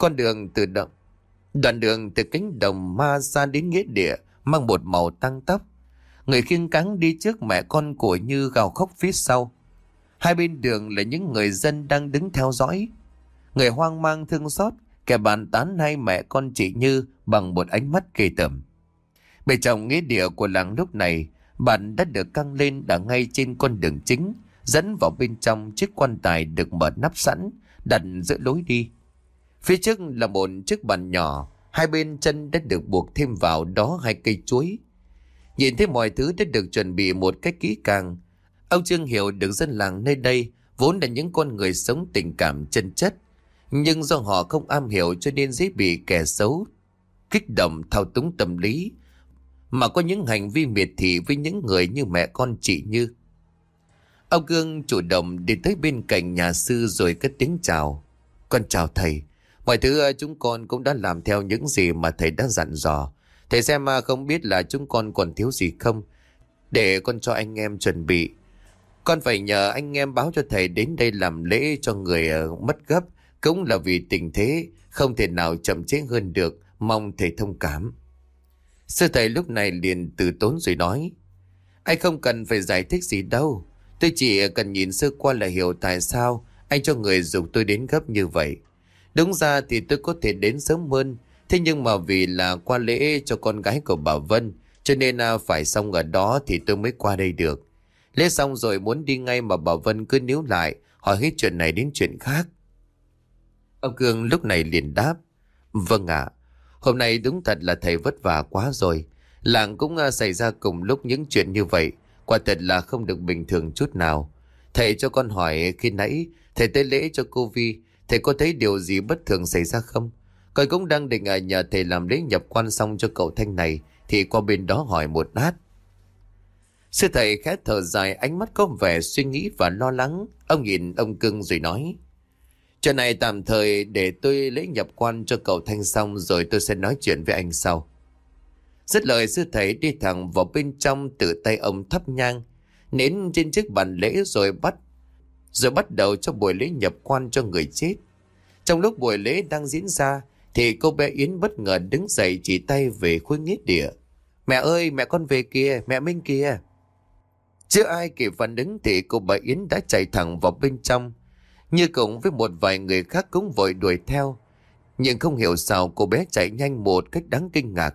S1: đoạn đường từ cánh đồng ma ra đến nghĩa địa mang một màu tăng tóc. Người khiêng cáng đi trước mẹ con của Như gào khóc phía sau. Hai bên đường là những người dân đang đứng theo dõi. Người hoang mang thương xót, kẻ bàn tán hai mẹ con chị Như bằng một ánh mắt kỳ tởm. Bề trong nghĩa địa của làng lúc này, bàn đã được căng lên đã ngay trên con đường chính, dẫn vào bên trong chiếc quan tài được mở nắp sẵn, đặt giữa lối đi. Phía trước là một chiếc bàn nhỏ, hai bên chân đã được buộc thêm vào đó hai cây chuối. Nhìn thấy mọi thứ đã được chuẩn bị một cách kỹ càng, ông Trương hiểu được dân làng nơi đây vốn là những con người sống tình cảm chân chất, nhưng do họ không am hiểu cho nên dễ bị kẻ xấu kích động thao túng tâm lý, mà có những hành vi miệt thị với những người như mẹ con chị Như. Ông Cương chủ động đi tới bên cạnh nhà sư rồi cất tiếng chào. Con chào thầy. Mọi thứ chúng con cũng đã làm theo những gì mà thầy đã dặn dò. Thầy xem không biết là chúng con còn thiếu gì không, để con cho anh em chuẩn bị. Con phải nhờ anh em báo cho thầy đến đây làm lễ cho người mất gấp, cũng là vì tình thế không thể nào chậm trễ hơn được, mong thầy thông cảm. Sư thầy lúc này liền từ tốn rồi nói. Anh không cần phải giải thích gì đâu. Tôi chỉ cần nhìn sơ qua là hiểu tại sao anh cho người giục tôi đến gấp như vậy. Đúng ra thì tôi có thể đến sớm hơn, thế nhưng mà vì là qua lễ cho con gái của bà Vân, cho nên phải xong ở đó thì tôi mới qua đây được. Lễ xong rồi muốn đi ngay mà bà Vân cứ níu lại, hỏi hết chuyện này đến chuyện khác. Ông Cương lúc này liền đáp. Vâng ạ, hôm nay đúng thật là thầy vất vả quá rồi. Làng cũng xảy ra cùng lúc những chuyện như vậy, quả thật là không được bình thường chút nào. Thầy cho con hỏi khi nãy thầy tới lễ cho cô Vi, thầy có thấy điều gì bất thường xảy ra không? Con cũng đang định nhờ thầy làm lễ nhập quan xong cho cậu Thanh này, thì qua bên đó hỏi một lát. Sư thầy khẽ thở dài, ánh mắt có vẻ suy nghĩ và lo lắng. Ông nhìn ông Cưng rồi nói: Chuyện này tạm thời để tôi lễ nhập quan cho cậu Thanh xong rồi tôi sẽ nói chuyện với anh sau. Dứt lời, sư thầy đi thẳng vào bên trong, tự tay ông thắp nhang nến trên chiếc bàn lễ rồi bắt đầu cho buổi lễ nhập quan cho người chết. Trong lúc buổi lễ đang diễn ra thì cô bé Yến bất ngờ đứng dậy chỉ tay về khối nghĩa địa: Mẹ ơi, mẹ con về kìa, mẹ Minh kìa. Chưa ai kịp phản ứng thì cô bà Yến đã chạy thẳng vào bên trong. Như cùng với một vài người khác cũng vội đuổi theo. Nhưng không hiểu sao cô bé chạy nhanh một cách đáng kinh ngạc.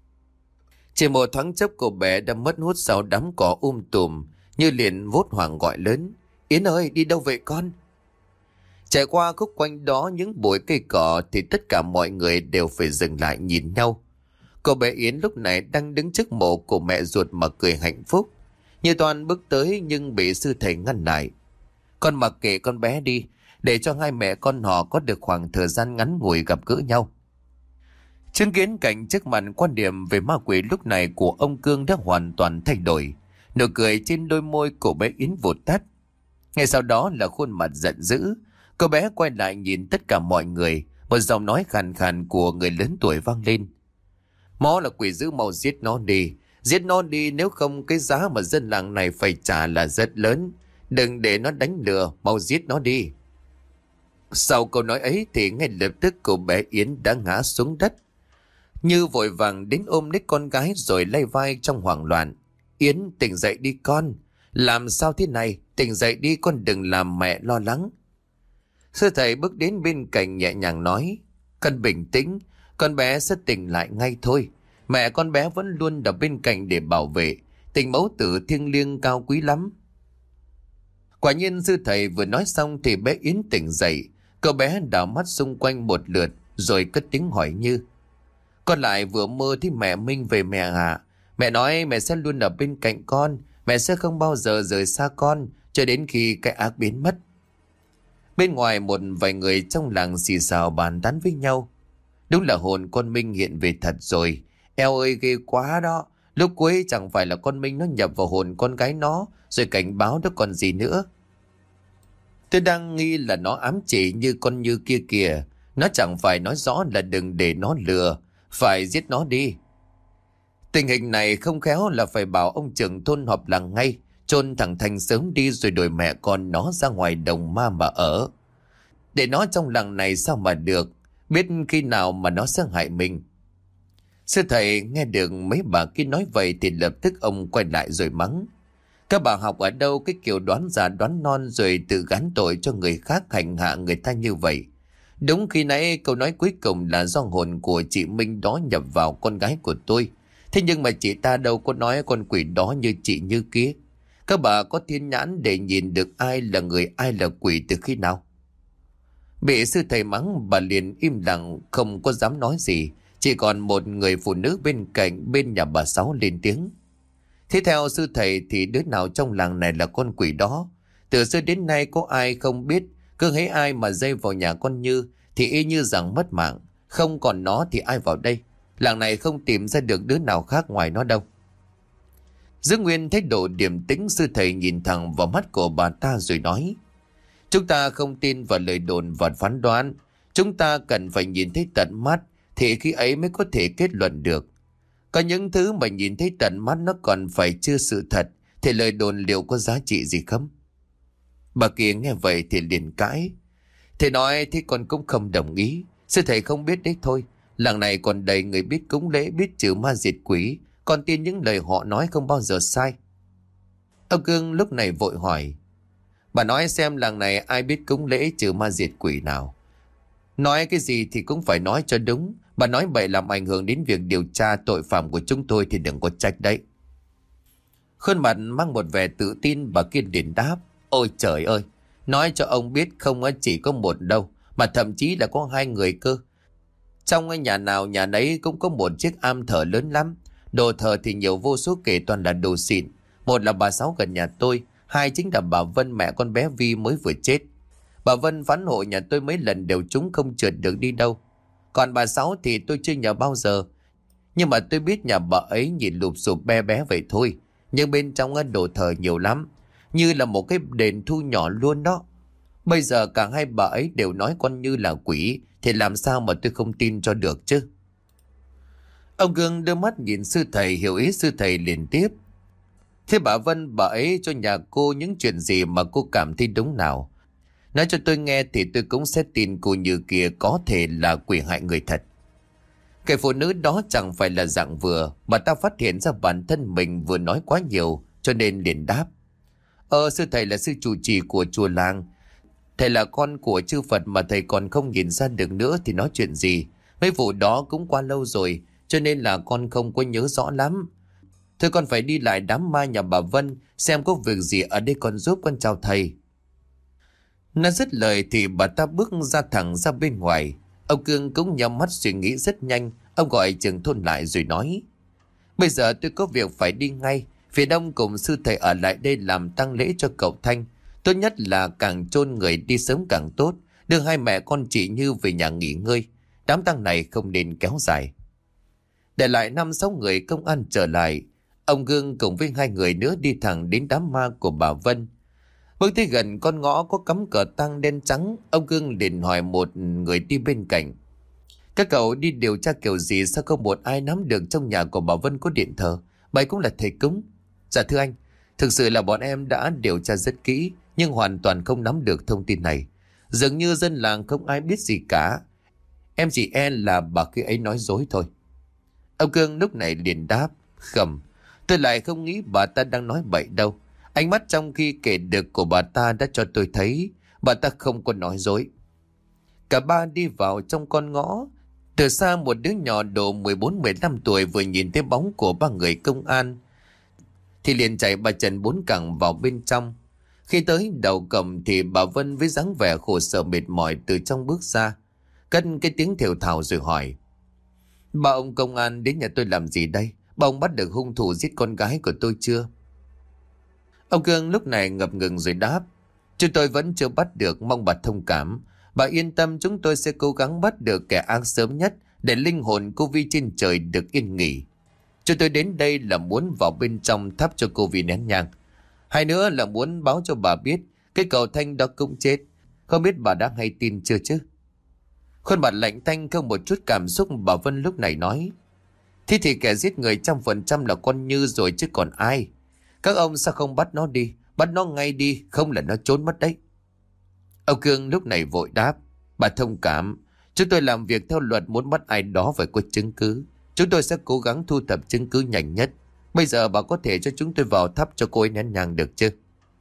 S1: Chỉ một thoáng chốc cô bé đã mất hút sau đám cỏ tùm, như liền vốt hoảng gọi lớn: Yến ơi, đi đâu vậy con? Trải qua khúc quanh đó những bụi cây cỏ thì tất cả mọi người đều phải dừng lại nhìn nhau. Cô bé Yến lúc này đang đứng trước mộ của mẹ ruột mà cười hạnh phúc. Như Toàn bước tới nhưng bị sư thầy ngăn lại: Con mặc kệ con bé đi, để cho hai mẹ con họ có được khoảng thời gian ngắn ngủi gặp gỡ nhau. Chứng kiến cảnh trước mặt, quan điểm về ma quỷ lúc này của ông Cương đã hoàn toàn thay đổi. Nụ cười trên đôi môi của bé Yến vụt tắt. Ngay sau đó là khuôn mặt giận dữ. Cô bé quay lại nhìn tất cả mọi người. Một giọng nói khàn khàn của người lớn tuổi vang lên: Nó là quỷ dữ, mau giết nó đi. Giết nó đi, nếu không cái giá mà dân làng này phải trả là rất lớn. Đừng để nó đánh lừa, mau giết nó đi. Sau câu nói ấy thì ngay lập tức cô bé Yến đã ngã xuống đất. Như vội vàng đến ôm lấy con gái rồi lay vai trong hoảng loạn: Yến, tỉnh dậy đi con. Làm sao thế này? Tỉnh dậy đi con, đừng làm mẹ lo lắng. Sư thầy bước đến bên cạnh nhẹ nhàng nói: Con bình tĩnh, con bé sẽ tỉnh lại ngay thôi. Mẹ con bé vẫn luôn ở bên cạnh để bảo vệ. Tình mẫu tử thiêng liêng cao quý lắm. Quả nhiên sư thầy vừa nói xong thì bé Yến tỉnh dậy. Cô bé đảo mắt xung quanh một lượt rồi cất tiếng hỏi Như: Con lại vừa mơ thấy mẹ Minh về mẹ à? Mẹ nói mẹ sẽ luôn ở bên cạnh con. Mẹ sẽ không bao giờ rời xa con cho đến khi cái ác biến mất. Bên ngoài một vài người trong làng xì xào bàn tán với nhau: Đúng là hồn con Minh hiện về thật rồi. Eo ơi, ghê quá đó. Lúc cuối chẳng phải là con Minh nó nhập vào hồn con gái nó rồi cảnh báo đó còn gì nữa. Tôi đang nghi là nó ám chỉ như con Như kia kìa. Nó chẳng phải nói rõ là đừng để nó lừa, phải giết nó đi. Tình hình này không khéo là phải bảo ông trưởng thôn họp làng ngay, chôn thằng Thành sớm đi rồi đuổi mẹ con nó ra ngoài đồng ma mà ở. Để nó trong làng này sao mà được, biết khi nào mà nó sẽ hại mình. Sư thầy nghe được mấy bà kia nói vậy thì lập tức ông quay lại rồi mắng: Các bà học ở đâu cái kiểu đoán già đoán non rồi tự gán tội cho người khác hành hạ người ta như vậy? Đúng khi nãy câu nói cuối cùng là do hồn của chị Minh đó nhập vào con gái của tôi. Thế nhưng mà chị ta đâu có nói con quỷ đó như chị Như kia. Các bà có thiên nhãn để nhìn được ai là người ai là quỷ từ khi nào? Bị sư thầy mắng, bà liền im lặng không có dám nói gì. Chỉ còn một người phụ nữ bên cạnh bên nhà bà Sáu lên tiếng: Thế theo sư thầy thì đứa nào trong làng này là con quỷ đó? Từ xưa đến nay có ai không biết, cứ thấy ai mà dây vào nhà con Như thì y như rằng mất mạng. Không còn nó thì ai vào đây? Làng này không tìm ra được đứa nào khác ngoài nó đâu. Giữ nguyên thái độ điềm tĩnh, sư thầy nhìn thẳng vào mắt của bà ta rồi nói: Chúng ta không tin vào lời đồn và phán đoán. Chúng ta cần phải nhìn thấy tận mắt thì khi ấy mới có thể kết luận được. Có những thứ mà nhìn thấy tận mắt nó còn phải chưa sự thật thì lời đồn liệu có giá trị gì không? Bà kia nghe vậy thì liền cãi: Thầy nói thì con cũng không đồng ý. Sư thầy không biết đấy thôi. Làng này còn đầy người biết cúng lễ, biết trừ ma diệt quỷ. Con tin những lời họ nói không bao giờ sai. Ông Cương lúc này vội hỏi: Bà nói xem làng này ai biết cúng lễ trừ ma diệt quỷ nào? Nói cái gì thì cũng phải nói cho đúng. Bà nói bậy làm ảnh hưởng đến việc điều tra tội phạm của chúng tôi thì đừng có trách đấy. Khuôn mặt mang một vẻ tự tin, bà kia liền đáp: Ôi trời ơi, nói cho ông biết không chỉ có một đâu, mà thậm chí là có hai người cơ. Trong nhà nào nhà nấy cũng có một chiếc am thờ lớn lắm. Đồ thờ thì nhiều vô số kể, toàn là đồ xịn. Một là bà Sáu gần nhà tôi, hai chính là bà Vân mẹ con bé Vi mới vừa chết. Bà Vân phán hộ nhà tôi mấy lần đều trúng không trượt được đi đâu. Còn bà Sáu thì tôi chưa nhờ bao giờ. Nhưng mà tôi biết nhà bà ấy nhìn lụp xụp be bé vậy thôi. nhưng bên trong đồ thờ nhiều lắm, như là một cái đền thu nhỏ luôn đó. Bây giờ cả hai bà ấy đều nói con Như là quỷ, thì làm sao mà tôi không tin cho được chứ? Ông Cương đưa mắt nhìn sư thầy, hiểu ý sư thầy liền tiếp. Thế bà Vân, bà ấy cho nhà cô những chuyện gì mà cô cảm thấy đúng nào? Nói cho tôi nghe thì tôi cũng sẽ tin cô Như kia có thể là quỷ hại người thật. Cái phụ nữ đó chẳng phải là dạng vừa, mà ta phát hiện ra bản thân mình vừa nói quá nhiều, cho nên liền đáp. Sư thầy là sư trụ trì của chùa làng. Thầy là con của chư Phật mà thầy còn không nhìn ra được nữa thì nói chuyện gì. Mấy vụ đó cũng qua lâu rồi, cho nên là con không có nhớ rõ lắm. Thôi con phải đi lại đám ma nhà bà Vân, xem có việc gì ở đây con giúp, con chào thầy. Nó dứt lời thì bà ta bước ra thẳng ra bên ngoài. Ông Cương cũng nhắm mắt suy nghĩ rất nhanh. Ông gọi trưởng thôn lại rồi nói. Bây giờ tôi có việc phải đi ngay. Phiền ông cùng sư thầy ở lại đây làm tang lễ cho cậu Thanh. Tốt nhất là càng chôn người đi sớm càng tốt. Đưa hai mẹ con chị Như về nhà nghỉ ngơi. Đám tang này không nên kéo dài. Để lại 5-6 người công an trở lại. Ông Cương cùng với 2 người nữa đi thẳng đến đám ma của bà Vân. Bước tới gần con ngõ có cắm cờ tang đen trắng, ông Cương liền hỏi một người đi bên cạnh. Các cậu đi điều tra kiểu gì, sao không một ai nắm được trong nhà của bà Vân có điện thờ? Bà ấy cũng là thầy cúng. Dạ thưa anh, thực sự là bọn em đã điều tra rất kỹ, nhưng hoàn toàn không nắm được thông tin này. Dường như dân làng không ai biết gì cả. Em chỉ là bà kia ấy nói dối thôi. Ông Cương lúc này liền đáp. Khẩm, tôi lại không nghĩ bà ta đang nói bậy đâu. Ánh mắt trong khi kể được của bà ta đã cho tôi thấy bà ta không có nói dối. Cả ba đi vào trong con ngõ. Từ xa một đứa nhỏ độ 14-15 tuổi vừa nhìn thấy bóng của 3 người công an thì liền chạy 3 chân 4 cẳng vào bên trong. Khi tới đầu cổng thì bà Vân với dáng vẻ khổ sở mệt mỏi từ trong bước ra, cất cái tiếng thều thào rồi hỏi. Bà ông công an đến nhà tôi làm gì đây? Bà ông bắt được hung thủ giết con gái của tôi chưa? Ông Cương lúc này ngập ngừng rồi đáp. Chúng tôi vẫn chưa bắt được, mong bà thông cảm. Bà yên tâm, chúng tôi sẽ cố gắng bắt được kẻ ác sớm nhất để linh hồn cô Vi trên trời được yên nghỉ. Chúng tôi đến đây là muốn vào bên trong thắp cho cô Vi nén nhang. Hay nữa là muốn báo cho bà biết cái cậu Thanh đó cũng chết. Không biết bà đã hay tin chưa chứ? Khuôn mặt lạnh tanh không một chút cảm xúc, bà Vân lúc này nói. Thế thì kẻ giết người 100% là con Như rồi chứ còn ai. Các ông sao không bắt nó đi? Bắt nó ngay đi, không là nó trốn mất đấy. Ông Cương lúc này vội đáp. Bà thông cảm, chúng tôi làm việc theo luật, muốn bắt ai đó phải có chứng cứ. Chúng tôi sẽ cố gắng thu thập chứng cứ nhanh nhất. Bây giờ bà có thể cho chúng tôi vào thắp cho cô ấy nén nhang được chứ?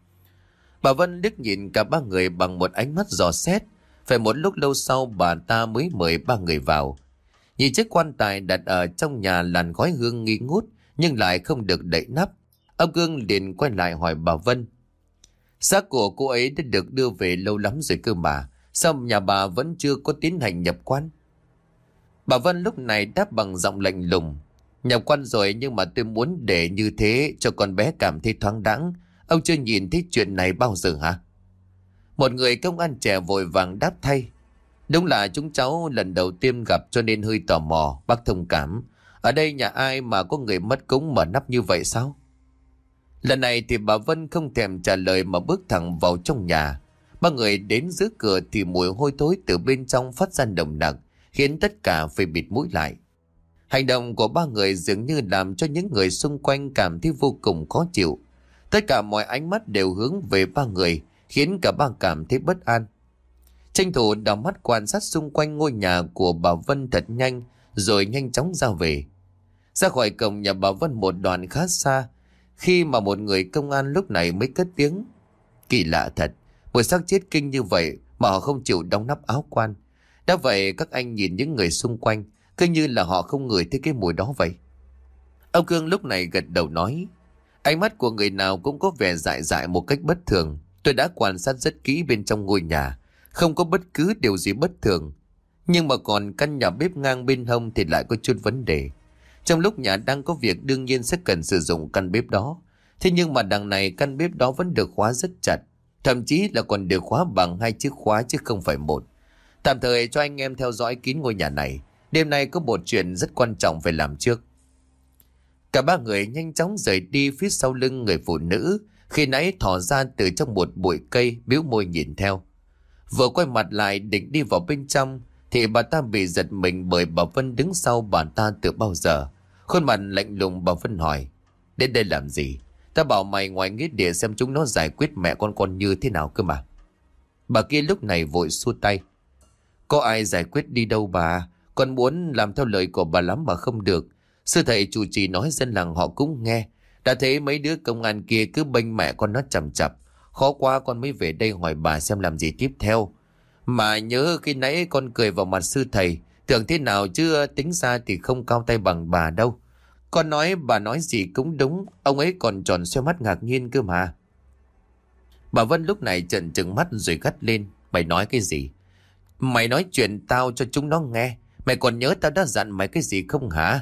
S1: Bà Vân liếc nhìn cả 3 người bằng một ánh mắt dò xét. Phải một lúc lâu sau bà ta mới mời 3 người vào. Nhìn chiếc quan tài đặt ở trong nhà làn khói hương nghi ngút nhưng lại không được đậy nắp. Ông Cương liền quay lại hỏi bà Vân. Xác của cô ấy đã được đưa về lâu lắm rồi cơ mà. Sao nhà bà vẫn chưa có tiến hành nhập quan? Bà Vân lúc này đáp bằng giọng lạnh lùng. Nhập quan rồi, nhưng mà tôi muốn để như thế cho con bé cảm thấy thoáng đãng. Ông chưa nhìn thấy chuyện này bao giờ hả? Một người công an trẻ vội vàng đáp thay. Đúng là chúng cháu lần đầu tiên gặp cho nên hơi tò mò, bác thông cảm. Ở đây nhà ai mà có người mất cúng mở nắp như vậy sao? Lần này thì bà Vân không thèm trả lời mà bước thẳng vào trong nhà. 3 người đến giữa cửa thì mùi hôi thối từ bên trong phát ra nồng nặc, khiến tất cả phải bịt mũi lại. Hành động của 3 người dường như làm cho những người xung quanh cảm thấy vô cùng khó chịu. Tất cả mọi ánh mắt đều hướng về 3 người, khiến cả 3 cảm thấy bất an. Tranh thủ đảo mắt quan sát xung quanh ngôi nhà của bà Vân thật nhanh, rồi nhanh chóng ra về. Ra khỏi cổng nhà bà Vân một đoạn khá xa, khi mà một người công an lúc này mới cất tiếng. Kỳ lạ thật, một xác chết kinh như vậy mà họ không chịu đóng nắp áo quan. Đã vậy các anh nhìn những người xung quanh, cứ như là họ không ngửi thấy cái mùi đó vậy. Ông Cương lúc này gật đầu nói. Ánh mắt của người nào cũng có vẻ dại dại một cách bất thường. Tôi đã quan sát rất kỹ bên trong ngôi nhà, không có bất cứ điều gì bất thường. Nhưng mà còn căn nhà bếp ngang bên hông thì lại có chút vấn đề. Trong lúc nhà đang có việc đương nhiên sẽ cần sử dụng căn bếp đó. Thế nhưng mà đằng này căn bếp đó vẫn được khóa rất chặt. Thậm chí là còn được khóa bằng 2 chiếc khóa chứ không phải một. Tạm thời cho anh em theo dõi kín ngôi nhà này. Đêm nay có một chuyện rất quan trọng phải làm trước. Cả ba người nhanh chóng rời đi phía sau lưng người phụ nữ, khi nãy thò ra từ trong một bụi cây, bĩu môi nhìn theo. Vừa quay mặt lại định đi vào bên trong thì bà ta bị giật mình bởi bà Vân đứng sau bà ta từ bao giờ. Khuôn mặt lạnh lùng, bà Vân hỏi: đến đây làm gì? Ta bảo mày ngoài nghĩa địa xem chúng nó giải quyết mẹ con như thế nào cơ mà. Bà kia lúc này vội xua tay: có ai giải quyết đi đâu bà, con muốn làm theo lời của bà lắm mà không được. Sư thầy chủ trì nói dân làng họ cũng nghe. Đã thấy mấy đứa công an kia cứ bênh mẹ con nó chằm chặp. Khó quá con mới về đây hỏi bà xem làm gì tiếp theo. Mà nhớ khi nãy con cười vào mặt sư thầy, tưởng thế nào chứ tính ra thì không cao tay bằng bà đâu. Con nói bà nói gì cũng đúng, ông ấy còn tròn xoe mắt ngạc nhiên cơ mà. Bà Vân lúc này trợn trừng mắt rồi gắt lên: mày nói cái gì? Mày nói chuyện tao cho chúng nó nghe. Mày còn nhớ tao đã dặn mày cái gì không hả?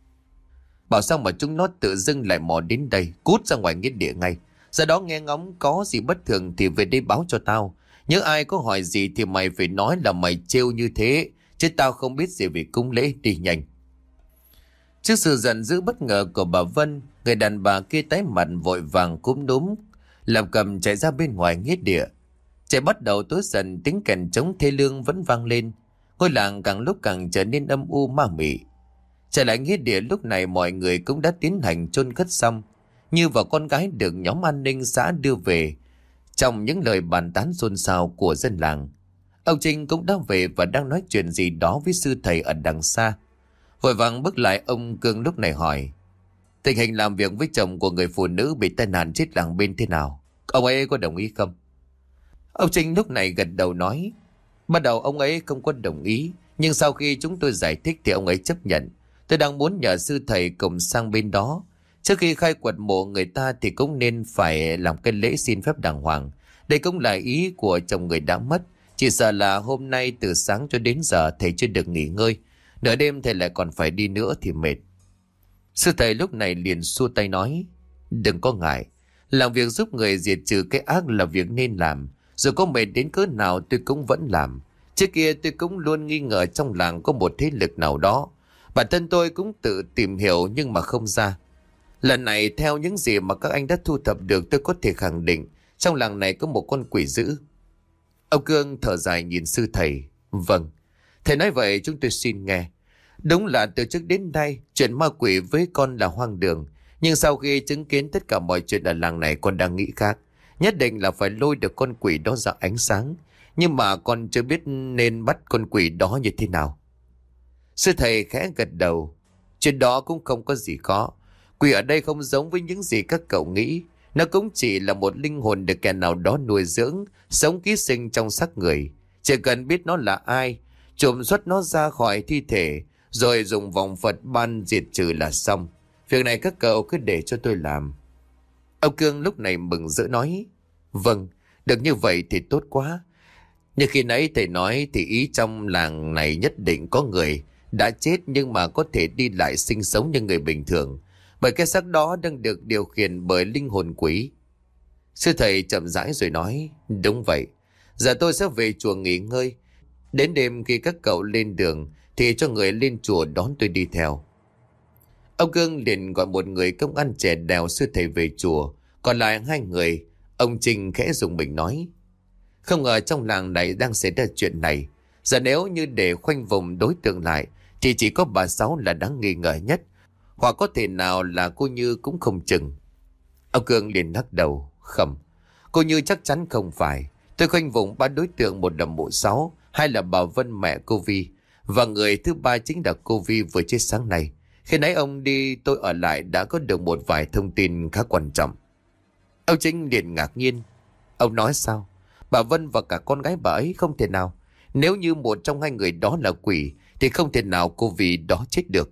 S1: Bảo xong mà chúng nó tự dưng lại mò đến đây. Cút ra ngoài nghĩa địa ngay. Ra đó nghe ngóng có gì bất thường thì về đây báo cho tao. Nhớ ai có hỏi gì thì mày phải nói là mày trêu như thế, chứ tao không biết gì về cúng lễ. Đi nhanh. Trước sự giận dữ bất ngờ của bà Vân, người đàn bà kia tái mặt vội vàng cúm núm làm cầm chạy ra bên ngoài nghĩa địa. Trời bắt đầu tối dần, tiếng kèn trống thê lương vẫn vang lên. Ngôi làng càng lúc càng trở nên âm u ma mị. Trở lại nghĩa địa lúc này mọi người cũng đã tiến hành chôn cất xong. Như và con gái được nhóm an ninh xã đưa về trong những lời bàn tán xôn xao của dân làng. Ông Trinh cũng đã về và đang nói chuyện gì đó với sư thầy ở đằng xa. Vội vàng bước lại, ông Cương lúc này hỏi: tình hình làm việc với chồng của người phụ nữ bị tai nạn chết làng bên thế nào? Ông ấy có đồng ý không? Ông Trinh lúc này gật đầu nói: ban đầu ông ấy không có đồng ý, nhưng sau khi chúng tôi giải thích thì ông ấy chấp nhận. Tôi đang muốn nhờ sư thầy cùng sang bên đó. Trước khi khai quật mộ người ta thì cũng nên phải làm cái lễ xin phép đàng hoàng. Đây cũng là ý của chồng người đã mất. Chỉ sợ là hôm nay từ sáng cho đến giờ thầy chưa được nghỉ ngơi. Nửa đêm thầy lại còn phải đi nữa thì mệt. Sư thầy lúc này liền xua tay nói: đừng có ngại. Làm việc giúp người diệt trừ cái ác là việc nên làm. Dù có mệt đến cỡ nào tôi cũng vẫn làm. Trước kia tôi cũng luôn nghi ngờ trong làng có một thế lực nào đó. Bản thân tôi cũng tự tìm hiểu nhưng mà không ra. Lần này theo những gì mà các anh đã thu thập được, tôi có thể khẳng định trong làng này có một con quỷ dữ. Ông Cương thở dài nhìn sư thầy: vâng, thầy nói vậy chúng tôi xin nghe. Đúng là từ trước đến nay chuyện ma quỷ với con là hoang đường. Nhưng sau khi chứng kiến tất cả mọi chuyện ở làng này, con đang nghĩ khác. Nhất định là phải lôi được con quỷ đó ra ánh sáng. Nhưng mà con chưa biết nên bắt con quỷ đó như thế nào. Sư thầy khẽ gật đầu: chuyện đó cũng không có gì khó. Quỷ ở đây không giống với những gì các cậu nghĩ. Nó cũng chỉ là một linh hồn được kẻ nào đó nuôi dưỡng, sống ký sinh trong xác người. Chỉ cần biết nó là ai, trộm xuất nó ra khỏi thi thể, rồi dùng vòng Phật ban diệt trừ là xong. Việc này các cậu cứ để cho tôi làm. Ông Cương lúc này mừng rỡ nói: vâng, được như vậy thì tốt quá. Như khi nãy thầy nói thì ý trong làng này nhất định có người đã chết nhưng mà có thể đi lại sinh sống như người bình thường. Bởi cái xác đó đang được điều khiển bởi linh hồn quỷ. Sư thầy chậm rãi rồi nói: đúng vậy. Giờ tôi sẽ về chùa nghỉ ngơi. Đến đêm khi các cậu lên đường thì cho người lên chùa đón tôi đi theo. Ông Cương liền gọi một người công an trẻ đèo sư thầy về chùa. Còn lại hai người, ông Trinh khẽ dùng mình nói: không ngờ trong làng này đang xảy ra chuyện này. Giờ nếu như để khoanh vùng đối tượng lại thì chỉ có bà Sáu là đáng nghi ngờ nhất. Hoặc có thể nào là cô Như cũng không chừng. Ông Cương liền lắc đầu: không, cô Như chắc chắn không phải. Tôi khoanh vùng ba đối tượng, một là mụ Sáu, hai là bà Vân mẹ cô Vi, và người thứ ba chính là cô Vi vừa chết sáng nay. Khi nãy ông đi tôi ở lại đã có được một vài thông tin khá quan trọng. Ông Trinh liền ngạc nhiên: ông nói sao? Bà Vân và cả con gái bà ấy không thể nào. Nếu như một trong hai người đó là quỷ thì không thể nào cô Vi đó chết được.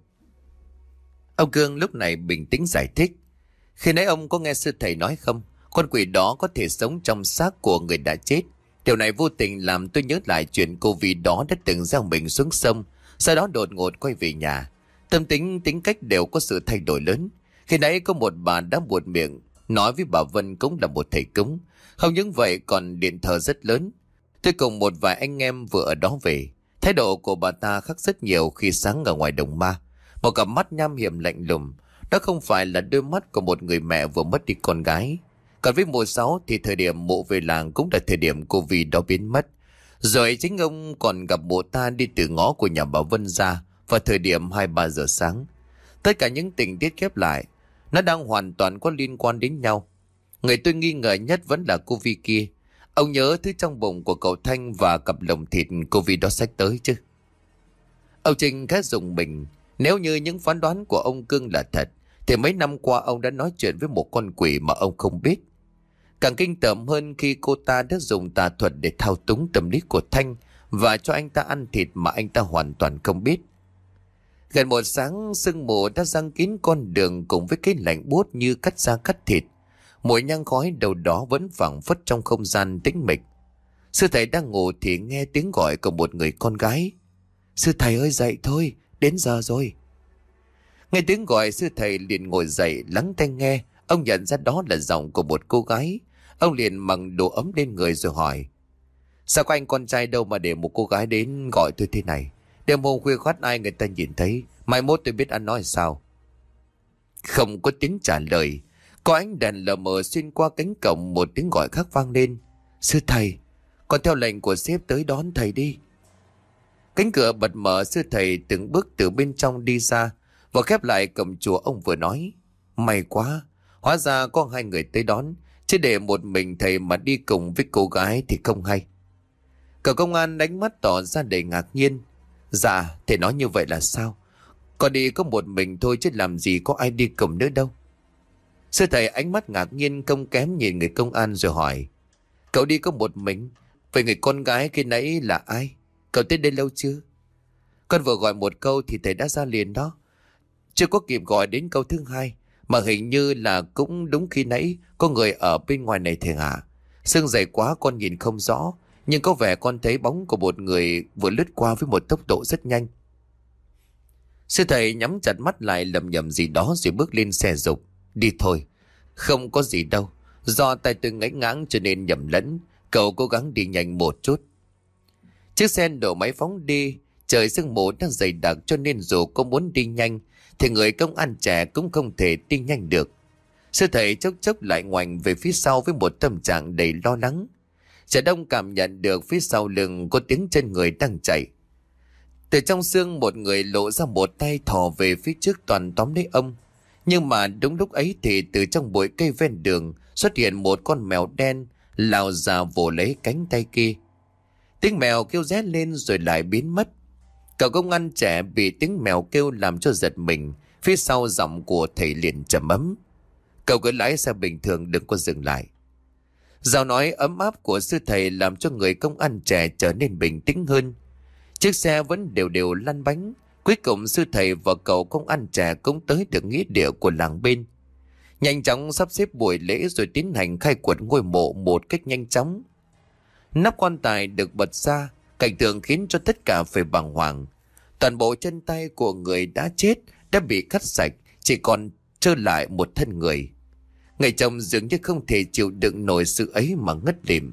S1: Ông Cương lúc này bình tĩnh giải thích: khi nãy ông có nghe sư thầy nói không? Con quỷ đó có thể sống trong xác của người đã chết. Điều này vô tình làm tôi nhớ lại chuyện cô Vi đó đã từng gieo mình xuống sông, sau đó đột ngột quay về nhà. Tâm tính, tính cách đều có sự thay đổi lớn. Khi nãy có một bà đã buột miệng nói với bà Vân cũng là một thầy cúng. Không những vậy còn điện thờ rất lớn. Tôi cùng một vài anh em vừa ở đó về. Thái độ của bà ta khác rất nhiều khi sáng ở ngoài đồng ma. Một cặp mắt nham hiểm lạnh lùng. Đó không phải là đôi mắt của một người mẹ vừa mất đi con gái. Còn với mùa 6 thì thời điểm mụ về làng cũng là thời điểm cô Vi đó biến mất. Rồi chính ông còn gặp mụ ta đi từ ngõ của nhà bà Vân ra vào thời điểm 2-3 giờ sáng. Tất cả những tình tiết khép lại, nó đang hoàn toàn có liên quan đến nhau. Người tôi nghi ngờ nhất vẫn là cô Vi kia. Ông nhớ thứ trong bụng của cậu Thanh và cặp lồng thịt cô Vi đó xách tới chứ? Ông Trinh khá rùng mình. Nếu như những phán đoán của ông Cương là thật, thì mấy năm qua ông đã nói chuyện với một con quỷ mà ông không biết. Càng kinh tởm hơn khi cô ta đã dùng tà thuật để thao túng tâm lý của Thanh và cho anh ta ăn thịt mà anh ta hoàn toàn không biết. Gần một sáng, sương mù đã giăng kín con đường cùng với cái lạnh buốt như cắt da cắt thịt. Mùi nhang khói đầu đó vẫn phảng phất trong không gian tĩnh mịch. Sư thầy đang ngủ thì nghe tiếng gọi của một người con gái. Sư thầy ơi, dậy thôi, đến giờ rồi. Nghe tiếng gọi, sư thầy liền ngồi dậy lắng tai nghe. Ông nhận ra đó là giọng của một cô gái. Ông liền mặc đồ ấm lên người rồi hỏi: Sao có anh con trai đâu mà để một cô gái đến gọi tôi thế này? Đêm hôm khuya khoắt ai người ta nhìn thấy, mai mốt tôi biết ăn nói sao. Không có tiếng trả lời. Có ánh đèn lờ mờ xuyên qua cánh cổng, một tiếng gọi khác vang lên: Sư thầy, con theo lệnh của sếp tới đón thầy đi. Cánh cửa bật mở, sư thầy từng bước từ bên trong đi ra và khép lại cổng chùa. Ông vừa nói: May quá, hóa ra có 2 người tới đón, chứ để một mình thầy mà đi cùng với cô gái thì không hay. Cậu công an đánh mắt tỏ ra đầy ngạc nhiên. Dạ, thầy nói như vậy là sao? Con đi có một mình thôi chứ làm gì có ai đi cùng nữa đâu. Sư thầy ánh mắt ngạc nhiên không kém nhìn người công an rồi hỏi: Cậu đi có một mình? Vậy người con gái khi nãy là ai? Cậu tới đây lâu chưa? Con vừa gọi một câu thì thầy đã ra liền đó. Chưa có kịp gọi đến câu thứ 2 mà hình như là cũng đúng khi nãy có người ở bên ngoài này thầy ạ. Sương dày quá con nhìn không rõ, nhưng có vẻ con thấy bóng của một người vừa lướt qua với một tốc độ rất nhanh. Sư thầy nhắm chặt mắt lại lầm nhầm gì đó rồi bước lên xe dục. Đi thôi. Không có gì đâu. Do tay tôi ngấy ngãng cho nên nhầm lẫn. Cậu cố gắng đi nhanh một chút. Chiếc xe nổ máy phóng đi. Trời sương mù đang dày đặc cho nên dù có muốn đi nhanh thì người công an trẻ cũng không thể đi nhanh được. Sư thầy chốc chốc lại ngoảnh về phía sau với một tâm trạng đầy lo lắng. Trẻ đông cảm nhận được phía sau lưng có tiếng chân người đang chạy. Từ trong sương một người lộ ra một tay thò về phía trước toàn tóm lấy ông. Nhưng mà đúng lúc ấy thì từ trong bụi cây ven đường xuất hiện một con mèo đen lao ra vồ lấy cánh tay kia. Tiếng mèo kêu ré lên rồi lại biến mất. Cậu công an trẻ bị tiếng mèo kêu làm cho giật mình. Phía sau giọng của thầy liền trầm ấm: Cậu cứ lái xe bình thường, đừng có dừng lại. Giọng nói ấm áp của sư thầy làm cho người công an trẻ trở nên bình tĩnh hơn. Chiếc xe vẫn đều đều lăn bánh. Cuối cùng sư thầy và cậu công an trẻ cũng tới được nghĩa địa của làng bên. Nhanh chóng sắp xếp buổi lễ rồi tiến hành khai quật ngôi mộ một cách nhanh chóng. Nắp quan tài được bật ra, cảnh tượng khiến cho tất cả phải bàng hoàng. Toàn bộ chân tay của người đã chết đã bị cắt sạch, chỉ còn trơ lại một thân người. Người chồng dường như không thể chịu đựng nổi sự ấy mà ngất lịm.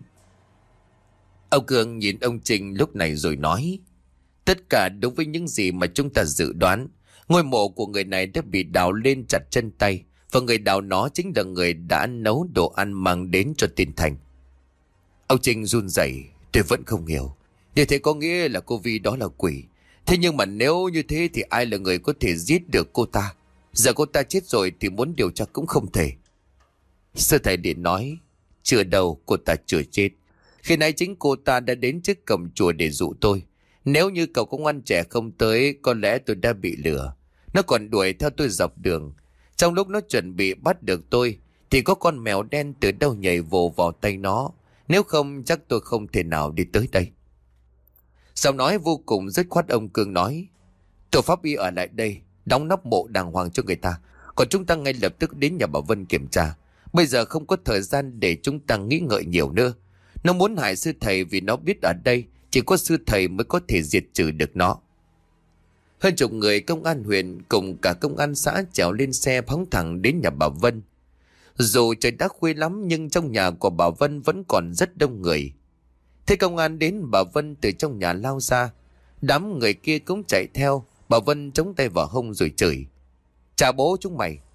S1: Ông Cường nhìn ông Trinh lúc này rồi nói: Tất cả đúng với những gì mà chúng ta dự đoán. Ngôi mộ của người này đã bị đào lên chặt chân tay, và người đào nó chính là người đã nấu đồ ăn mang đến cho tiên Thành. Ông Trinh run rẩy: Tôi vẫn không hiểu. Như thế có nghĩa là cô Vi đó là quỷ. Thế nhưng mà nếu như thế thì ai là người có thể giết được cô ta? Giờ cô ta chết rồi thì muốn điều tra cũng không thể. Sư thầy điện nói: Chưa đâu, cô ta chưa chết. Khi nãy chính cô ta đã đến trước cổng chùa để dụ tôi. Nếu như cậu công an trẻ không tới, có lẽ tôi đã bị lừa. Nó còn đuổi theo tôi dọc đường. Trong lúc nó chuẩn bị bắt được tôi thì có con mèo đen từ đâu nhảy vồ vào tay nó. Nếu không chắc tôi không thể nào đi tới đây. Sau nói vô cùng dứt khoát, ông Cương nói: Tổ pháp y ở lại đây, đóng nắp mộ đàng hoàng cho người ta. Còn chúng ta ngay lập tức đến nhà bà Vân kiểm tra. Bây giờ không có thời gian để chúng ta nghĩ ngợi nhiều nữa. Nó muốn hại sư thầy vì nó biết ở đây chỉ có sư thầy mới có thể diệt trừ được nó. Hơn chục người công an huyện cùng cả công an xã trèo lên xe phóng thẳng đến nhà bà Vân. Dù trời đã khuya lắm nhưng trong nhà của bà Vân vẫn còn rất đông người. Thế công an đến, bà Vân từ trong nhà lao ra. Đám người kia cũng chạy theo. Bà Vân chống tay vào hông rồi chửi: Chà bố chúng mày,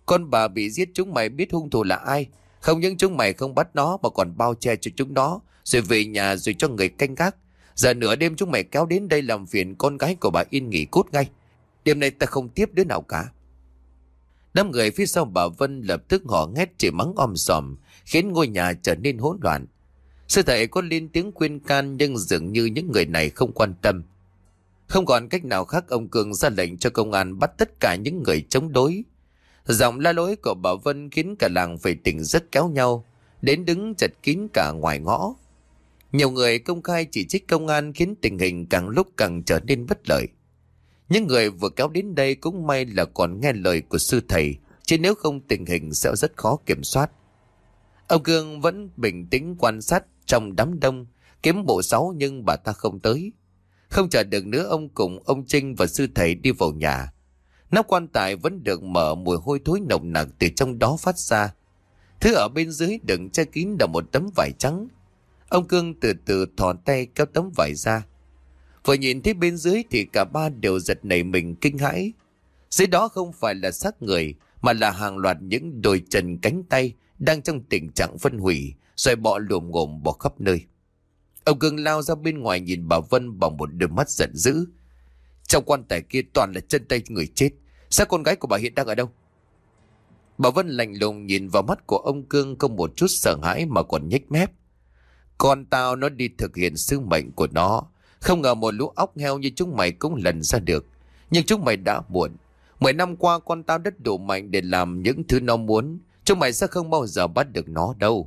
S1: Con bà bị giết, chúng mày biết hung thủ là ai. Không những chúng mày không bắt nó mà còn bao che cho chúng nó, rồi về nhà rồi cho người canh gác. Giờ nửa đêm chúng mày kéo đến đây làm phiền con gái của bà Yên nghỉ cút ngay. Đêm nay ta không tiếp đứa nào cả. Đám người phía sau bà Vân lập tức hò hét chỉ mắng om sòm, khiến ngôi nhà trở nên hỗn loạn. Sư thầy có lên tiếng khuyên can nhưng dường như những người này không quan tâm. Không còn cách nào khác, ông Cương ra lệnh cho công an bắt tất cả những người chống đối. Giọng la lối của bà Vân khiến cả làng phải tỉnh giấc kéo nhau đến đứng chật kín cả ngoài ngõ. Nhiều người công khai chỉ trích công an khiến tình hình càng lúc càng trở nên bất lợi. Những người vừa kéo đến đây cũng may là còn nghe lời của sư thầy, chứ nếu không tình hình sẽ rất khó kiểm soát. Ông Cương vẫn bình tĩnh quan sát trong đám đông, kiếm bộ sáu nhưng bà ta không tới. Không chờ được nữa, ông cùng ông Trinh và sư thầy đi vào nhà. Nắp quan tài vẫn được mở, mùi hôi thối nồng nặc từ trong đó phát ra. Thứ ở bên dưới đựng che kín là một tấm vải trắng. Ông Cương từ từ thò tay kéo tấm vải ra. Vừa nhìn thấy bên dưới thì cả ba đều giật nảy mình kinh hãi. Dưới đó không phải là xác người mà là hàng loạt những đôi chân cánh tay đang trong tình trạng phân hủy, rồi bọ lồm ngồm bò khắp nơi. Ông Cương lao ra bên ngoài nhìn bà Vân bằng một đôi mắt giận dữ. Trong quan tài kia toàn là chân tay người chết. Sao con gái của bà hiện đang ở đâu? Bà Vân lạnh lùng nhìn vào mắt của ông Cương, không một chút sợ hãi mà còn nhếch mép. Con tao nó đi thực hiện sứ mệnh của nó. Không ngờ một lũ óc heo như chúng mày cũng lần ra được. Nhưng chúng mày đã muộn. 10 năm qua con tao đất đủ mạnh để làm những thứ nó muốn. Chúng mày sẽ không bao giờ bắt được nó đâu.